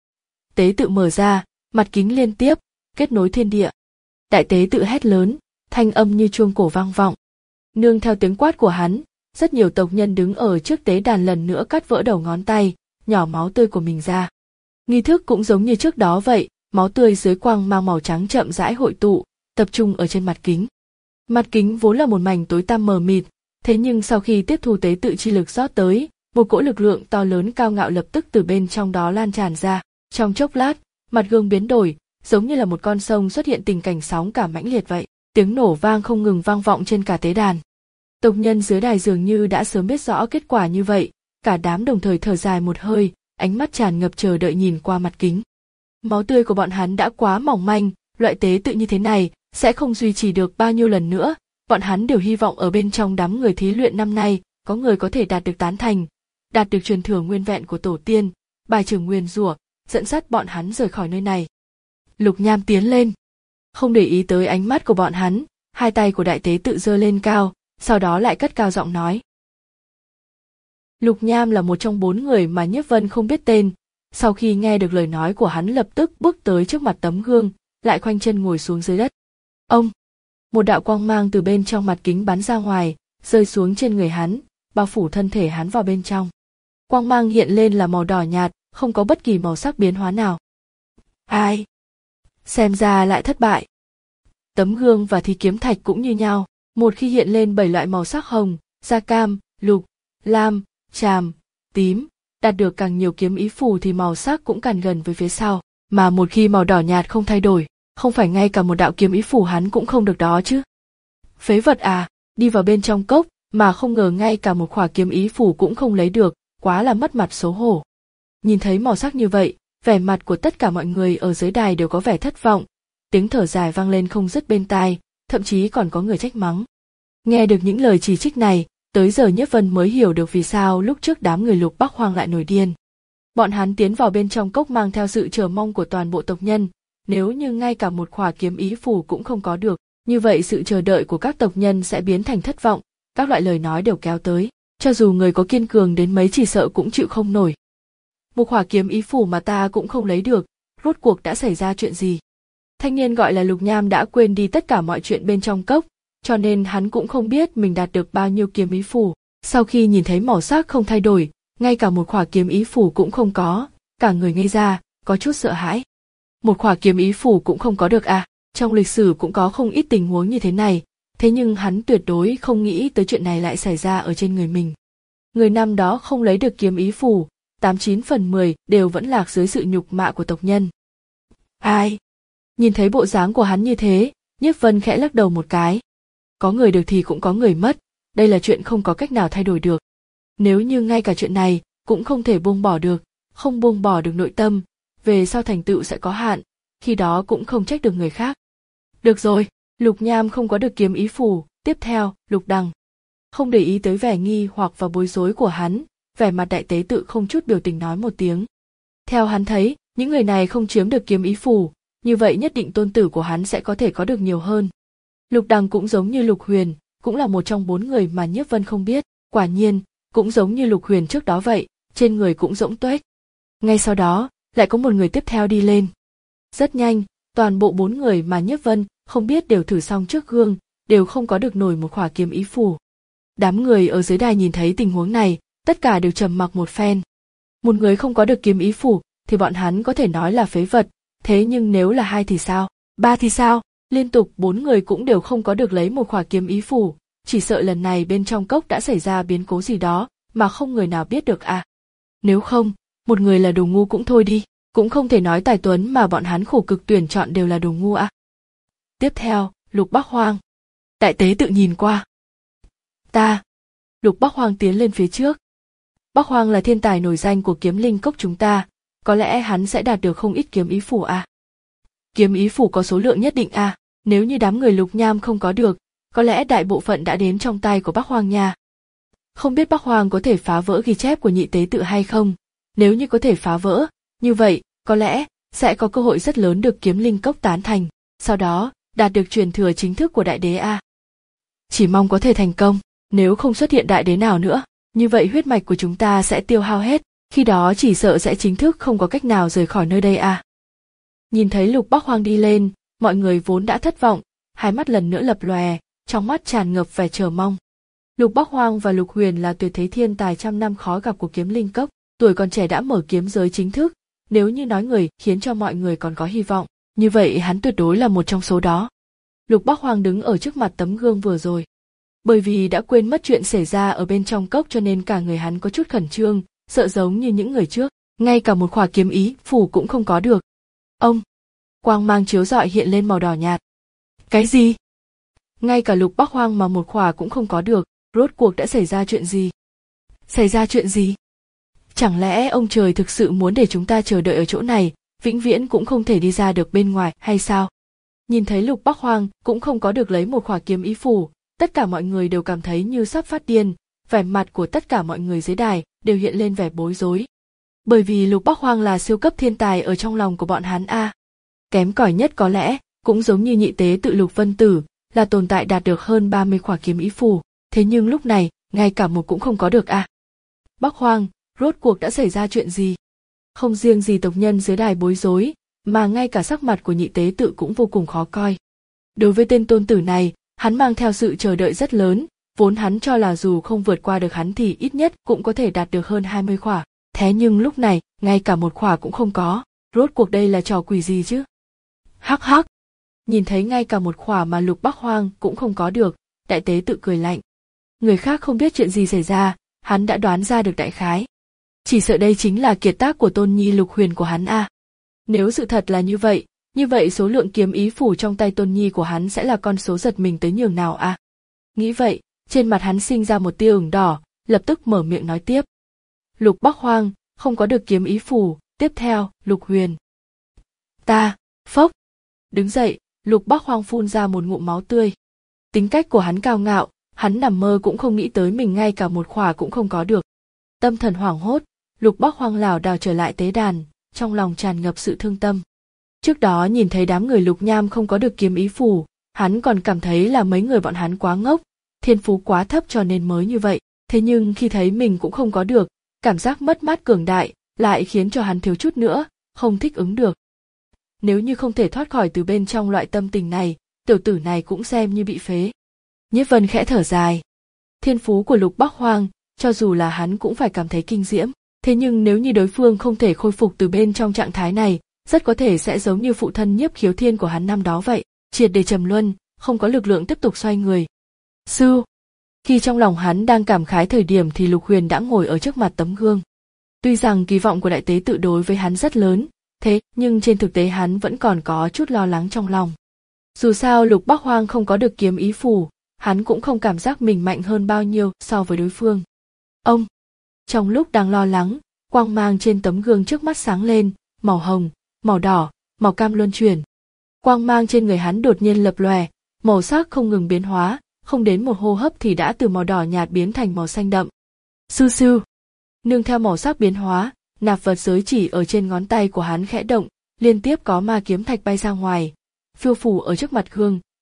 Tế tự mở ra, mặt kính liên tiếp, kết nối thiên địa. Đại tế tự hét lớn, thanh âm như chuông cổ vang vọng. Nương theo tiếng quát của hắn, rất nhiều tộc nhân đứng ở trước tế đàn lần nữa cắt vỡ đầu ngón tay, nhỏ máu tươi của mình ra. Nghi thức cũng giống như trước đó vậy, máu tươi dưới quang mang màu trắng chậm rãi hội tụ, tập trung ở trên mặt kính. Mặt kính vốn là một mảnh tối tăm mờ mịt, thế nhưng sau khi tiếp thu tế tự chi lực rót tới, một cỗ lực lượng to lớn cao ngạo lập tức từ bên trong đó lan tràn ra. Trong chốc lát, mặt gương biến đổi, giống như là một con sông xuất hiện tình cảnh sóng cả mãnh liệt vậy. Tiếng nổ vang không ngừng vang vọng trên cả tế đàn. Tộc nhân dưới đài dường như đã sớm biết rõ kết quả như vậy, cả đám đồng thời thở dài một hơi, ánh mắt tràn ngập chờ đợi nhìn qua mặt kính. Máu tươi của bọn hắn đã quá mỏng manh, loại tế tự như thế này sẽ không duy trì được bao nhiêu lần nữa, bọn hắn đều hy vọng ở bên trong đám người thí luyện năm nay, có người có thể đạt được tán thành, đạt được truyền thừa nguyên vẹn của tổ tiên, bài trừ nguyền rủa, dẫn dắt bọn hắn rời khỏi nơi này. Lục Nham tiến lên, không để ý tới ánh mắt của bọn hắn, hai tay của đại tế tự giơ lên cao, sau đó lại cất cao giọng nói. Lục Nham là một trong bốn người mà Nhiếp Vân không biết tên, sau khi nghe được lời nói của hắn lập tức bước tới trước mặt tấm gương, lại khoanh chân ngồi xuống dưới đất. Ông! Một đạo quang mang từ bên trong mặt kính bắn ra ngoài, rơi xuống trên người hắn, bao phủ thân thể hắn vào bên trong. Quang mang hiện lên là màu đỏ nhạt, không có bất kỳ màu sắc biến hóa nào. Ai? Xem ra lại thất bại. Tấm gương và thi kiếm thạch cũng như nhau, một khi hiện lên bảy loại màu sắc hồng, da cam, lục, lam, tràm, tím, đạt được càng nhiều kiếm ý phù thì màu sắc cũng càng gần với phía sau, mà một khi màu đỏ nhạt không thay đổi, không phải ngay cả một đạo kiếm ý phù hắn cũng không được đó chứ. Phế vật à, đi vào bên trong cốc mà không ngờ ngay cả một khỏa kiếm ý phù cũng không lấy được, quá là mất mặt xấu hổ. Nhìn thấy màu sắc như vậy, vẻ mặt của tất cả mọi người ở dưới đài đều có vẻ thất vọng, tiếng thở dài vang lên không dứt bên tai, thậm chí còn có người trách mắng. Nghe được những lời chỉ trích này, tới giờ Nhiếp Vân mới hiểu được vì sao lúc trước đám người Lục Bắc Hoang lại nổi điên. Bọn hắn tiến vào bên trong cốc mang theo sự chờ mong của toàn bộ tộc nhân, nếu như ngay cả một khỏa kiếm ý phù cũng không có được, như vậy sự chờ đợi của các tộc nhân sẽ biến thành thất vọng, các loại lời nói đều kéo tới, cho dù người có kiên cường đến mấy chỉ sợ cũng chịu không nổi. Một khỏa kiếm ý phù mà ta cũng không lấy được, rốt cuộc đã xảy ra chuyện gì? Thanh niên gọi là Lục Nham đã quên đi tất cả mọi chuyện bên trong cốc, cho nên hắn cũng không biết mình đạt được bao nhiêu kiếm ý phù. Sau khi nhìn thấy màu sắc không thay đổi, ngay cả một khỏa kiếm ý phù cũng không có, cả người ngây ra, có chút sợ hãi. Một khỏa kiếm ý phù cũng không có được à? Trong lịch sử cũng có không ít tình huống như thế này, thế nhưng hắn tuyệt đối không nghĩ tới chuyện này lại xảy ra ở trên người mình. Người năm đó không lấy được kiếm ý phù, tám chín phần mười đều vẫn lạc dưới sự nhục mạ của tộc nhân. Ai? Nhìn thấy bộ dáng của hắn như thế, Nhiếp Vân khẽ lắc đầu một cái. Có người được thì cũng có người mất, đây là chuyện không có cách nào thay đổi được. Nếu như ngay cả chuyện này cũng không thể buông bỏ được, không buông bỏ được nội tâm, về sau thành tựu sẽ có hạn, khi đó cũng không trách được người khác. Được rồi, Lục Nham không có được kiếm ý phù, tiếp theo, Lục Đằng. Không để ý tới vẻ nghi hoặc và bối rối của hắn, vẻ mặt đại tế tự không chút biểu tình nói một tiếng. Theo hắn thấy, những người này không chiếm được kiếm ý phù, như vậy nhất định tôn tử của hắn sẽ có thể có được nhiều hơn. Lục Đằng cũng giống như Lục Huyền, cũng là một trong bốn người mà Nhiếp Vân không biết, quả nhiên, cũng giống như Lục Huyền trước đó vậy, trên người cũng rỗng tuếch. Ngay sau đó, lại có một người tiếp theo đi lên. Rất nhanh, toàn bộ bốn người mà Nhiếp Vân không biết đều thử xong trước gương, đều không có được nổi một khỏa kiếm ý phù. Đám người ở dưới đài nhìn thấy tình huống này, tất cả đều trầm mặc một phen. Một người không có được kiếm ý phù, thì bọn hắn có thể nói là phế vật, thế nhưng nếu là hai thì sao, ba thì sao? Liên tục bốn người cũng đều không có được lấy một khỏa kiếm ý phù, chỉ sợ lần này bên trong cốc đã xảy ra biến cố gì đó mà không người nào biết được à. Nếu không, một người là đồ ngu cũng thôi đi, cũng không thể nói tài tuấn mà bọn hắn khổ cực tuyển chọn đều là đồ ngu à. Tiếp theo, Lục Bắc Hoang. Đại tế tự nhìn qua. Ta. Lục Bắc Hoang tiến lên phía trước. Bắc Hoang là thiên tài nổi danh của kiếm linh cốc chúng ta, có lẽ hắn sẽ đạt được không ít kiếm ý phù à. Kiếm ý phù có số lượng nhất định à, nếu như đám người Lục Nham không có được, có lẽ đại bộ phận đã đến trong tay của Bắc Hoang nha. Không biết Bắc Hoang có thể phá vỡ ghi chép của nhị tế tự hay không, nếu như có thể phá vỡ, như vậy, có lẽ, sẽ có cơ hội rất lớn được kiếm linh cốc tán thành, sau đó, đạt được truyền thừa chính thức của đại đế a. Chỉ mong có thể thành công, nếu không xuất hiện đại đế nào nữa, như vậy huyết mạch của chúng ta sẽ tiêu hao hết, khi đó chỉ sợ sẽ chính thức không có cách nào rời khỏi nơi đây a. Nhìn thấy Lục Bắc Hoang đi lên, mọi người vốn đã thất vọng, hai mắt lần nữa lập lòe, trong mắt tràn ngập vẻ chờ mong. Lục Bắc Hoang và Lục Huyền là tuyệt thế thiên tài trăm năm khó gặp của kiếm linh cốc, tuổi còn trẻ đã mở kiếm giới chính thức, nếu như nói người khiến cho mọi người còn có hy vọng, như vậy hắn tuyệt đối là một trong số đó. Lục Bắc Hoang đứng ở trước mặt tấm gương vừa rồi. Bởi vì đã quên mất chuyện xảy ra ở bên trong cốc cho nên cả người hắn có chút khẩn trương, sợ giống như những người trước, ngay cả một khỏa kiếm ý phù cũng không có được. Ông! Quang mang chiếu rọi hiện lên màu đỏ nhạt. Cái gì? Ngay cả Lục Bắc Hoang mà một khỏa cũng không có được, rốt cuộc đã xảy ra chuyện gì? Xảy ra chuyện gì? Chẳng lẽ ông trời thực sự muốn để chúng ta chờ đợi ở chỗ này, vĩnh viễn cũng không thể đi ra được bên ngoài hay sao? Nhìn thấy Lục Bắc Hoang cũng không có được lấy một khỏa kiếm ý phù, tất cả mọi người đều cảm thấy như sắp phát điên, vẻ mặt của tất cả mọi người dưới đài đều hiện lên vẻ bối rối. Bởi vì Lục Bắc Hoang là siêu cấp thiên tài ở trong lòng của bọn hắn a. À. Kém cỏi nhất có lẽ, cũng giống như nhị tế tự Lục Vân Tử, là tồn tại đạt được hơn ba mươi khỏa kiếm ý phù, thế nhưng lúc này, ngay cả một cũng không có được a. À. Bắc Hoang, rốt cuộc đã xảy ra chuyện gì? Không riêng gì tộc nhân dưới đài bối rối, mà ngay cả sắc mặt của nhị tế tự cũng vô cùng khó coi. Đối với tên tôn tử này, hắn mang theo sự chờ đợi rất lớn, vốn hắn cho là dù không vượt qua được hắn thì ít nhất cũng có thể đạt được hơn hai mươi khỏa, thế nhưng lúc này, ngay cả một khỏa cũng không có, rốt cuộc đây là trò quỷ gì chứ? Hắc hắc! Nhìn thấy ngay cả một khỏa mà Lục Bắc Hoang cũng không có được, đại tế tự cười lạnh. Người khác không biết chuyện gì xảy ra, hắn đã đoán ra được đại khái. Chỉ sợ đây chính là kiệt tác của tôn nhi Lục Huyền của hắn a. À. Nếu sự thật là như vậy, như vậy số lượng kiếm ý phủ trong tay tôn nhi của hắn sẽ là con số giật mình tới nhường nào a. À. Nghĩ vậy, trên mặt hắn sinh ra một tia ửng đỏ, lập tức mở miệng nói tiếp. Lục Bắc Hoang, không có được kiếm ý phủ, tiếp theo, Lục Huyền. Ta, phốc. Đứng dậy, Lục Bắc Hoang phun ra một ngụm máu tươi. Tính cách của hắn cao ngạo, hắn nằm mơ cũng không nghĩ tới mình ngay cả một khỏa cũng không có được. Tâm thần hoảng hốt, Lục Bắc Hoang lảo đảo trở lại tế đàn, trong lòng tràn ngập sự thương tâm. Trước đó nhìn thấy đám người Lục Nham không có được kiếm ý phù, hắn còn cảm thấy là mấy người bọn hắn quá ngốc, thiên phú quá thấp cho nên mới như vậy. Thế nhưng khi thấy mình cũng không có được, cảm giác mất mát cường đại, lại khiến cho hắn thiếu chút nữa, không thích ứng được. Nếu như không thể thoát khỏi từ bên trong loại tâm tình này, tiểu tử này cũng xem như bị phế. Nhiếp Vân khẽ thở dài. Thiên phú của Lục Bắc Hoang, cho dù là hắn cũng phải cảm thấy kinh diễm. Thế nhưng nếu như đối phương không thể khôi phục từ bên trong trạng thái này, rất có thể sẽ giống như phụ thân Nhiếp Khiếu Thiên của hắn năm đó vậy, triệt để trầm luân, không có lực lượng tiếp tục xoay người. Sư! Khi trong lòng hắn đang cảm khái thời điểm thì Lục Huyền đã ngồi ở trước mặt tấm gương. Tuy rằng kỳ vọng của đại tế tự đối với hắn rất lớn, thế nhưng trên thực tế hắn vẫn còn có chút lo lắng trong lòng. Dù sao Lục Bắc Hoang không có được kiếm ý phù, hắn cũng không cảm giác mình mạnh hơn bao nhiêu so với đối phương. Ông! Trong lúc đang lo lắng, quang mang trên tấm gương trước mắt sáng lên, màu hồng, màu đỏ, màu cam luân chuyển. Quang mang trên người hắn đột nhiên lập lòe, màu sắc không ngừng biến hóa, không đến một hô hấp thì đã từ màu đỏ nhạt biến thành màu xanh đậm. Sư sư! Nương theo màu sắc biến hóa, nạp vật giới chỉ ở trên ngón tay của hắn khẽ động, liên tiếp có ma kiếm thạch bay ra ngoài, phiêu phù ở trước mặt gương,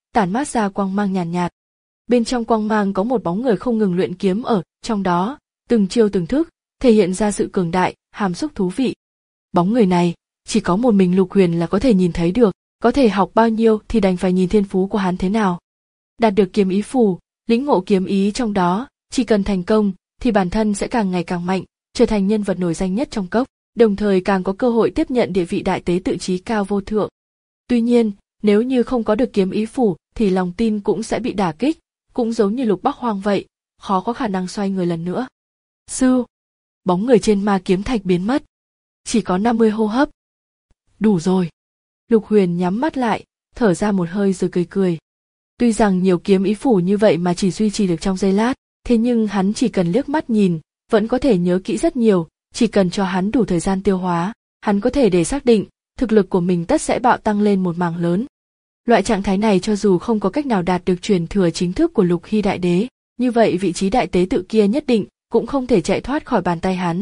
tản mát ra quang mang nhàn nhạt, nhạt. Bên trong quang mang có một bóng người không ngừng luyện kiếm ở trong đó, từng chiêu từng thức, thể hiện ra sự cường đại, hàm xúc thú vị. Bóng người này, chỉ có một mình Lục Huyền là có thể nhìn thấy được, có thể học bao nhiêu thì đành phải nhìn thiên phú của hắn thế nào. Đạt được kiếm ý phù, lĩnh ngộ kiếm ý trong đó, chỉ cần thành công thì bản thân sẽ càng ngày càng mạnh, trở thành nhân vật nổi danh nhất trong cốc, đồng thời càng có cơ hội tiếp nhận địa vị đại tế tự trí cao vô thượng. Tuy nhiên, nếu như không có được kiếm ý phù thì lòng tin cũng sẽ bị đả kích, cũng giống như Lục Bắc Hoang vậy, khó có khả năng xoay người lần nữa. Sư, bóng người trên ma kiếm thạch biến mất. Chỉ có năm mươi hô hấp. Đủ rồi. Lục Huyền nhắm mắt lại, thở ra một hơi rồi cười cười. Tuy rằng nhiều kiếm ý phủ như vậy mà chỉ duy trì được trong giây lát, thế nhưng hắn chỉ cần liếc mắt nhìn, vẫn có thể nhớ kỹ rất nhiều, chỉ cần cho hắn đủ thời gian tiêu hóa, hắn có thể để xác định, thực lực của mình tất sẽ bạo tăng lên một mảng lớn. Loại trạng thái này cho dù không có cách nào đạt được truyền thừa chính thức của Lục Hy Đại Đế, như vậy vị trí đại tế tự kia nhất định cũng không thể chạy thoát khỏi bàn tay hắn.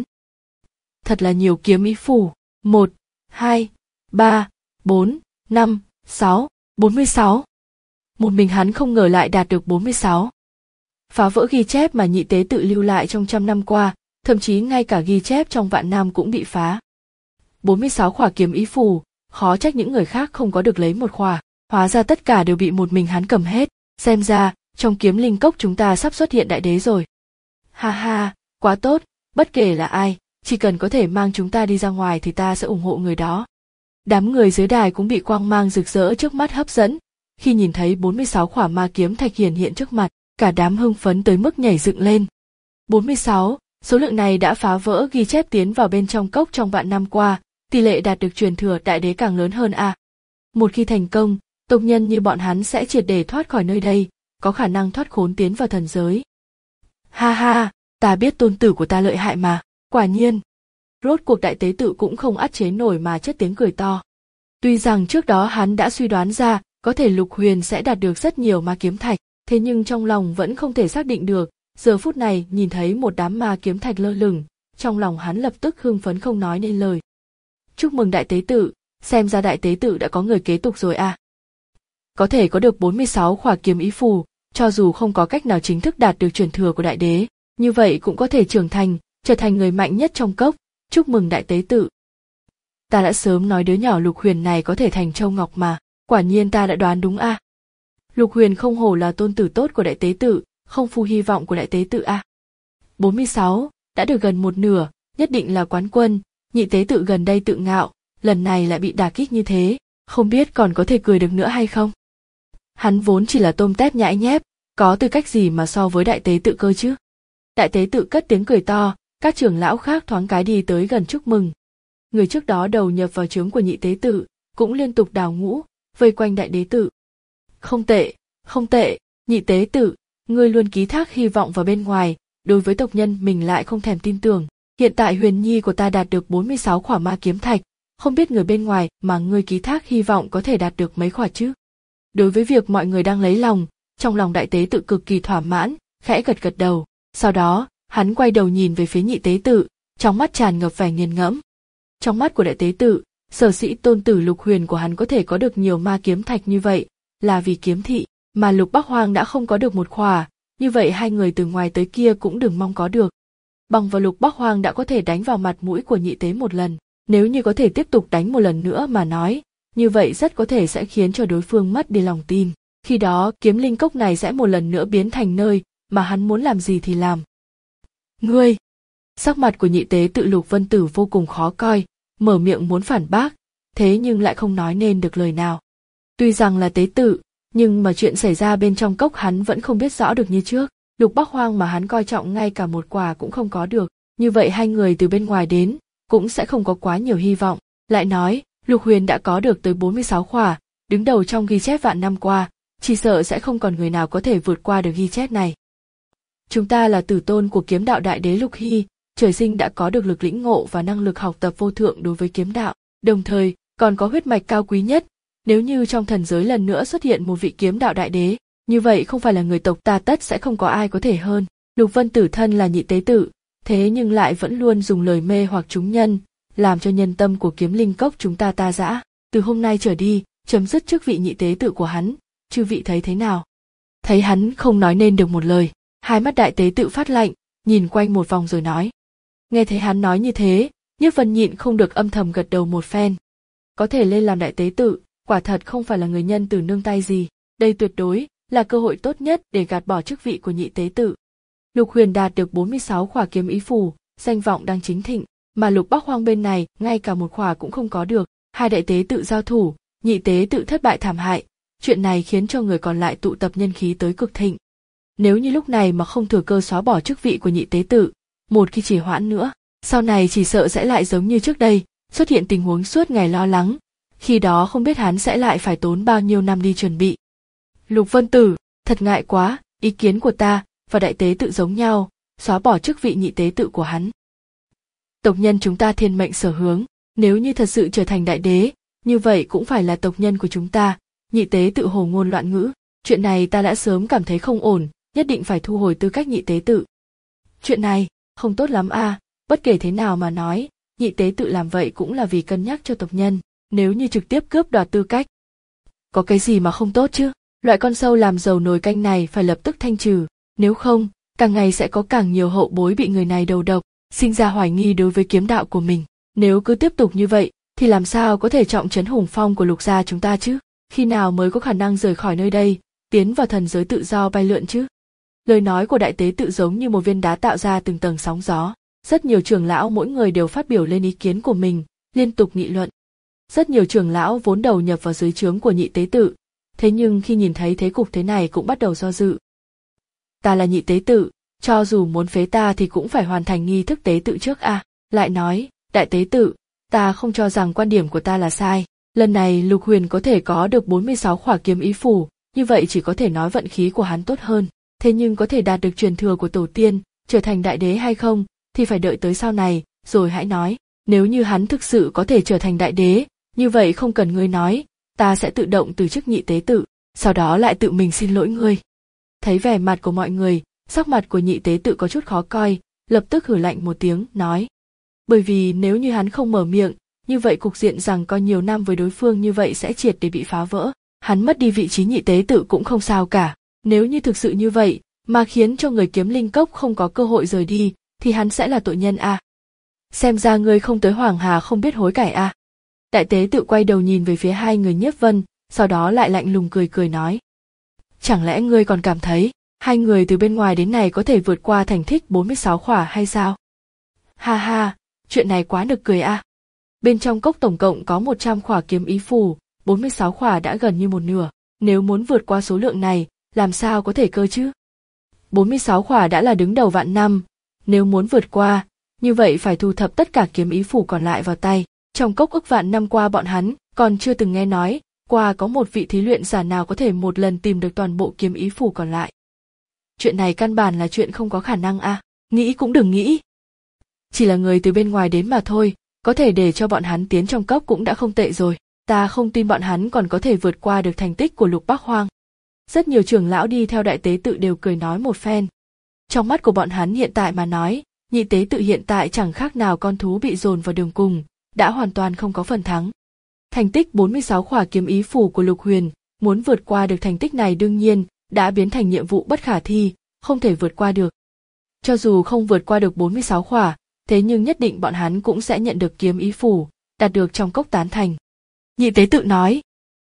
Thật là nhiều kiếm ý phủ, một, hai, ba, bốn, năm, sáu, bốn mươi sáu. Một mình hắn không ngờ lại đạt được bốn mươi sáu. Phá vỡ ghi chép mà nhị tế tự lưu lại trong trăm năm qua, thậm chí ngay cả ghi chép trong vạn năm cũng bị phá. bốn mươi sáu khỏa kiếm ý phù, khó trách những người khác không có được lấy một khỏa, hóa ra tất cả đều bị một mình hắn cầm hết, xem ra, trong kiếm linh cốc chúng ta sắp xuất hiện đại đế rồi. Ha ha, quá tốt, bất kể là ai, chỉ cần có thể mang chúng ta đi ra ngoài thì ta sẽ ủng hộ người đó. Đám người dưới đài cũng bị quang mang rực rỡ trước mắt hấp dẫn, khi nhìn thấy bốn mươi sáu khỏa ma kiếm thạch hiển hiện trước mặt, cả đám hưng phấn tới mức nhảy dựng lên. bốn mươi sáu, số lượng này đã phá vỡ ghi chép tiến vào bên trong cốc trong vạn năm qua, tỷ lệ đạt được truyền thừa đại đế càng lớn hơn à. Một khi thành công, tộc nhân như bọn hắn sẽ triệt để thoát khỏi nơi đây, có khả năng thoát khốn tiến vào thần giới. Ha ha, ta biết tôn tử của ta lợi hại mà, quả nhiên. Rốt cuộc đại tế tự cũng không át chế nổi mà chất tiếng cười to. Tuy rằng trước đó hắn đã suy đoán ra, có thể Lục Huyền sẽ đạt được rất nhiều ma kiếm thạch, thế nhưng trong lòng vẫn không thể xác định được, giờ phút này nhìn thấy một đám ma kiếm thạch lơ lửng, trong lòng hắn lập tức hưng phấn không nói nên lời. Chúc mừng đại tế tự, xem ra đại tế tự đã có người kế tục rồi à. Có thể có được bốn mươi sáu khỏa kiếm ý phù, cho dù không có cách nào chính thức đạt được truyền thừa của đại đế, như vậy cũng có thể trưởng thành, trở thành người mạnh nhất trong cốc, chúc mừng đại tế tự. Ta đã sớm nói đứa nhỏ Lục Huyền này có thể thành châu ngọc mà, quả nhiên ta đã đoán đúng à. Lục Huyền không hổ là tôn tử tốt của đại tế tự, không phụ hy vọng của đại tế tự à. bốn mươi sáu, đã được gần một nửa, nhất định là quán quân, nhị tế tự gần đây tự ngạo, lần này lại bị đả kích như thế, không biết còn có thể cười được nữa hay không. Hắn vốn chỉ là tôm tép nhãi nhép, có tư cách gì mà so với đại tế tự cơ chứ. Đại tế tự cất tiếng cười to, các trưởng lão khác thoáng cái đi tới gần chúc mừng. Người trước đó đầu nhập vào trướng của nhị tế tự, cũng liên tục đào ngũ, vây quanh đại đế tự. Không tệ, không tệ, nhị tế tự, ngươi luôn ký thác hy vọng vào bên ngoài, đối với tộc nhân mình lại không thèm tin tưởng. Hiện tại Huyền Nhi của ta đạt được bốn mươi sáu khỏa ma kiếm thạch, không biết người bên ngoài mà ngươi ký thác hy vọng có thể đạt được mấy khỏa chứ. Đối với việc mọi người đang lấy lòng, trong lòng đại tế tự cực kỳ thỏa mãn, khẽ gật gật đầu, sau đó, hắn quay đầu nhìn về phía nhị tế tự, trong mắt tràn ngập vẻ nghiền ngẫm. Trong mắt của đại tế tự, sở sĩ tôn tử Lục Huyền của hắn có thể có được nhiều ma kiếm thạch như vậy, là vì kiếm thị, mà Lục Bắc Hoang đã không có được một khỏa, như vậy hai người từ ngoài tới kia cũng đừng mong có được. Bằng vào Lục Bắc Hoang đã có thể đánh vào mặt mũi của nhị tế một lần, nếu như có thể tiếp tục đánh một lần nữa mà nói, như vậy rất có thể sẽ khiến cho đối phương mất đi lòng tin. Khi đó kiếm linh cốc này sẽ một lần nữa biến thành nơi mà hắn muốn làm gì thì làm. Ngươi! Sắc mặt của nhị tế tự Lục Vân Tử vô cùng khó coi, mở miệng muốn phản bác, thế nhưng lại không nói nên được lời nào. Tuy rằng là tế tự, nhưng mà chuyện xảy ra bên trong cốc hắn vẫn không biết rõ được như trước. Lục Bắc Hoang mà hắn coi trọng ngay cả một quả cũng không có được, như vậy hai người từ bên ngoài đến, cũng sẽ không có quá nhiều hy vọng. Lại nói, Lục Huyền đã có được tới bốn mươi sáu khỏa, đứng đầu trong ghi chép vạn năm qua, chỉ sợ sẽ không còn người nào có thể vượt qua được ghi chép này. Chúng ta là tử tôn của kiếm đạo đại đế Lục Hy, trời sinh đã có được lực lĩnh ngộ và năng lực học tập vô thượng đối với kiếm đạo, đồng thời còn có huyết mạch cao quý nhất. Nếu như trong thần giới lần nữa xuất hiện một vị kiếm đạo đại đế, như vậy không phải là người tộc ta tất sẽ không có ai có thể hơn. Lục Vân Tử thân là nhị tế tự, thế nhưng lại vẫn luôn dùng lời mê hoặc chúng nhân, làm cho nhân tâm của kiếm linh cốc chúng ta ta dã. Từ hôm nay trở đi, chấm dứt chức vị nhị tế tự của hắn, chư vị thấy thế nào? Thấy hắn không nói nên được một lời, hai mắt đại tế tự phát lạnh, nhìn quanh một vòng rồi nói. Nghe thấy hắn nói như thế, Nhiếp Vân nhịn không được âm thầm gật đầu một phen. Có thể lên làm đại tế tự, quả thật không phải là người nhân từ nương tay gì, đây tuyệt đối là cơ hội tốt nhất để gạt bỏ chức vị của nhị tế tự. Lục Huyền đạt được bốn mươi sáu khỏa kiếm ý phù, danh vọng đang chính thịnh, mà Lục Bắc Hoang bên này ngay cả một khỏa cũng không có được, hai đại tế tự giao thủ, nhị tế tự thất bại thảm hại, chuyện này khiến cho người còn lại tụ tập nhân khí tới cực thịnh. Nếu như lúc này mà không thừa cơ xóa bỏ chức vị của nhị tế tự, một khi trì hoãn nữa, sau này chỉ sợ sẽ lại giống như trước đây, xuất hiện tình huống suốt ngày lo lắng, khi đó không biết hắn sẽ lại phải tốn bao nhiêu năm đi chuẩn bị. Lục Vân Tử, thật ngại quá, ý kiến của ta và đại tế tự giống nhau, xóa bỏ chức vị nhị tế tự của hắn. Tộc nhân chúng ta thiên mệnh sở hướng, nếu như thật sự trở thành đại đế, như vậy cũng phải là tộc nhân của chúng ta. Nhị tế tự hồ ngôn loạn ngữ, chuyện này ta đã sớm cảm thấy không ổn, nhất định phải thu hồi tư cách nhị tế tự. Chuyện này, không tốt lắm à, bất kể thế nào mà nói, nhị tế tự làm vậy cũng là vì cân nhắc cho tộc nhân, nếu như trực tiếp cướp đoạt tư cách. Có cái gì mà không tốt chứ, loại con sâu làm dầu nồi canh này phải lập tức thanh trừ, nếu không, càng ngày sẽ có càng nhiều hậu bối bị người này đầu độc, sinh ra hoài nghi đối với kiếm đạo của mình. Nếu cứ tiếp tục như vậy, thì làm sao có thể trọng trấn hùng phong của Lục gia chúng ta chứ? Khi nào mới có khả năng rời khỏi nơi đây, tiến vào thần giới tự do bay lượn chứ? Lời nói của đại tế tự giống như một viên đá tạo ra từng tầng sóng gió. Rất nhiều trưởng lão mỗi người đều phát biểu lên ý kiến của mình, liên tục nghị luận. Rất nhiều trưởng lão vốn đầu nhập vào dưới trướng của nhị tế tự, thế nhưng khi nhìn thấy thế cục thế này cũng bắt đầu do dự. Ta là nhị tế tự, cho dù muốn phế ta thì cũng phải hoàn thành nghi thức tế tự trước à. Lại nói, đại tế tự, ta không cho rằng quan điểm của ta là sai. Lần này Lục Huyền có thể có được bốn mươi sáu khỏa kiếm ý phù, như vậy chỉ có thể nói vận khí của hắn tốt hơn. Thế nhưng có thể đạt được truyền thừa của tổ tiên, trở thành đại đế hay không, thì phải đợi tới sau này, rồi hãy nói. Nếu như hắn thực sự có thể trở thành đại đế, như vậy không cần ngươi nói, ta sẽ tự động từ chức nhị tế tự, sau đó lại tự mình xin lỗi ngươi. Thấy vẻ mặt của mọi người, sắc mặt của nhị tế tự có chút khó coi, lập tức hử lạnh một tiếng, nói. Bởi vì nếu như hắn không mở miệng, như vậy cục diện rằng có nhiều năm với đối phương như vậy sẽ triệt để bị phá vỡ. Hắn mất đi vị trí nhị tế tự cũng không sao cả. Nếu như thực sự như vậy, mà khiến cho người kiếm linh cốc không có cơ hội rời đi, thì hắn sẽ là tội nhân à. Xem ra ngươi không tới Hoàng Hà không biết hối cải à. Đại tế tự quay đầu nhìn về phía hai người Nhiếp Vân, sau đó lại lạnh lùng cười cười nói. Chẳng lẽ ngươi còn cảm thấy, hai người từ bên ngoài đến này có thể vượt qua thành tích bốn mươi sáu khỏa hay sao? Ha ha, chuyện này quá nực cười à. Bên trong cốc tổng cộng có một trăm khỏa kiếm ý phù, bốn mươi sáu khỏa đã gần như một nửa, nếu muốn vượt qua số lượng này, làm sao có thể cơ chứ? bốn mươi sáu khỏa đã là đứng đầu vạn năm, nếu muốn vượt qua, như vậy phải thu thập tất cả kiếm ý phù còn lại vào tay. Trong cốc ức vạn năm qua bọn hắn còn chưa từng nghe nói qua có một vị thí luyện giả nào có thể một lần tìm được toàn bộ kiếm ý phù còn lại. Chuyện này căn bản là chuyện không có khả năng à, nghĩ cũng đừng nghĩ. Chỉ là người từ bên ngoài đến mà thôi, có thể để cho bọn hắn tiến trong cốc cũng đã không tệ rồi. Ta không tin bọn hắn còn có thể vượt qua được thành tích của Lục Bắc Hoang. Rất nhiều trưởng lão đi theo đại tế tự đều cười nói một phen. Trong mắt của bọn hắn hiện tại mà nói, nhị tế tự hiện tại chẳng khác nào con thú bị dồn vào đường cùng, đã hoàn toàn không có phần thắng. Thành tích bốn mươi sáu khỏa kiếm ý phù của Lục Huyền, muốn vượt qua được thành tích này đương nhiên đã biến thành nhiệm vụ bất khả thi, không thể vượt qua được. Cho dù không vượt qua được bốn mươi sáu khỏa, thế nhưng nhất định bọn hắn cũng sẽ nhận được kiếm ý phù, đạt được trong cốc tán thành. Nhị tế tự nói.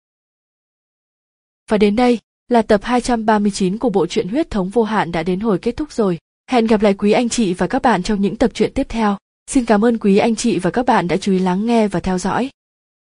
Và đến đây là tập hai trăm ba mươi chín của bộ truyện Huyết thống vô hạn đã đến hồi kết thúc rồi. Hẹn gặp lại quý anh chị và các bạn trong những tập truyện tiếp theo. Xin cảm ơn quý anh chị và các bạn đã chú ý lắng nghe và theo dõi.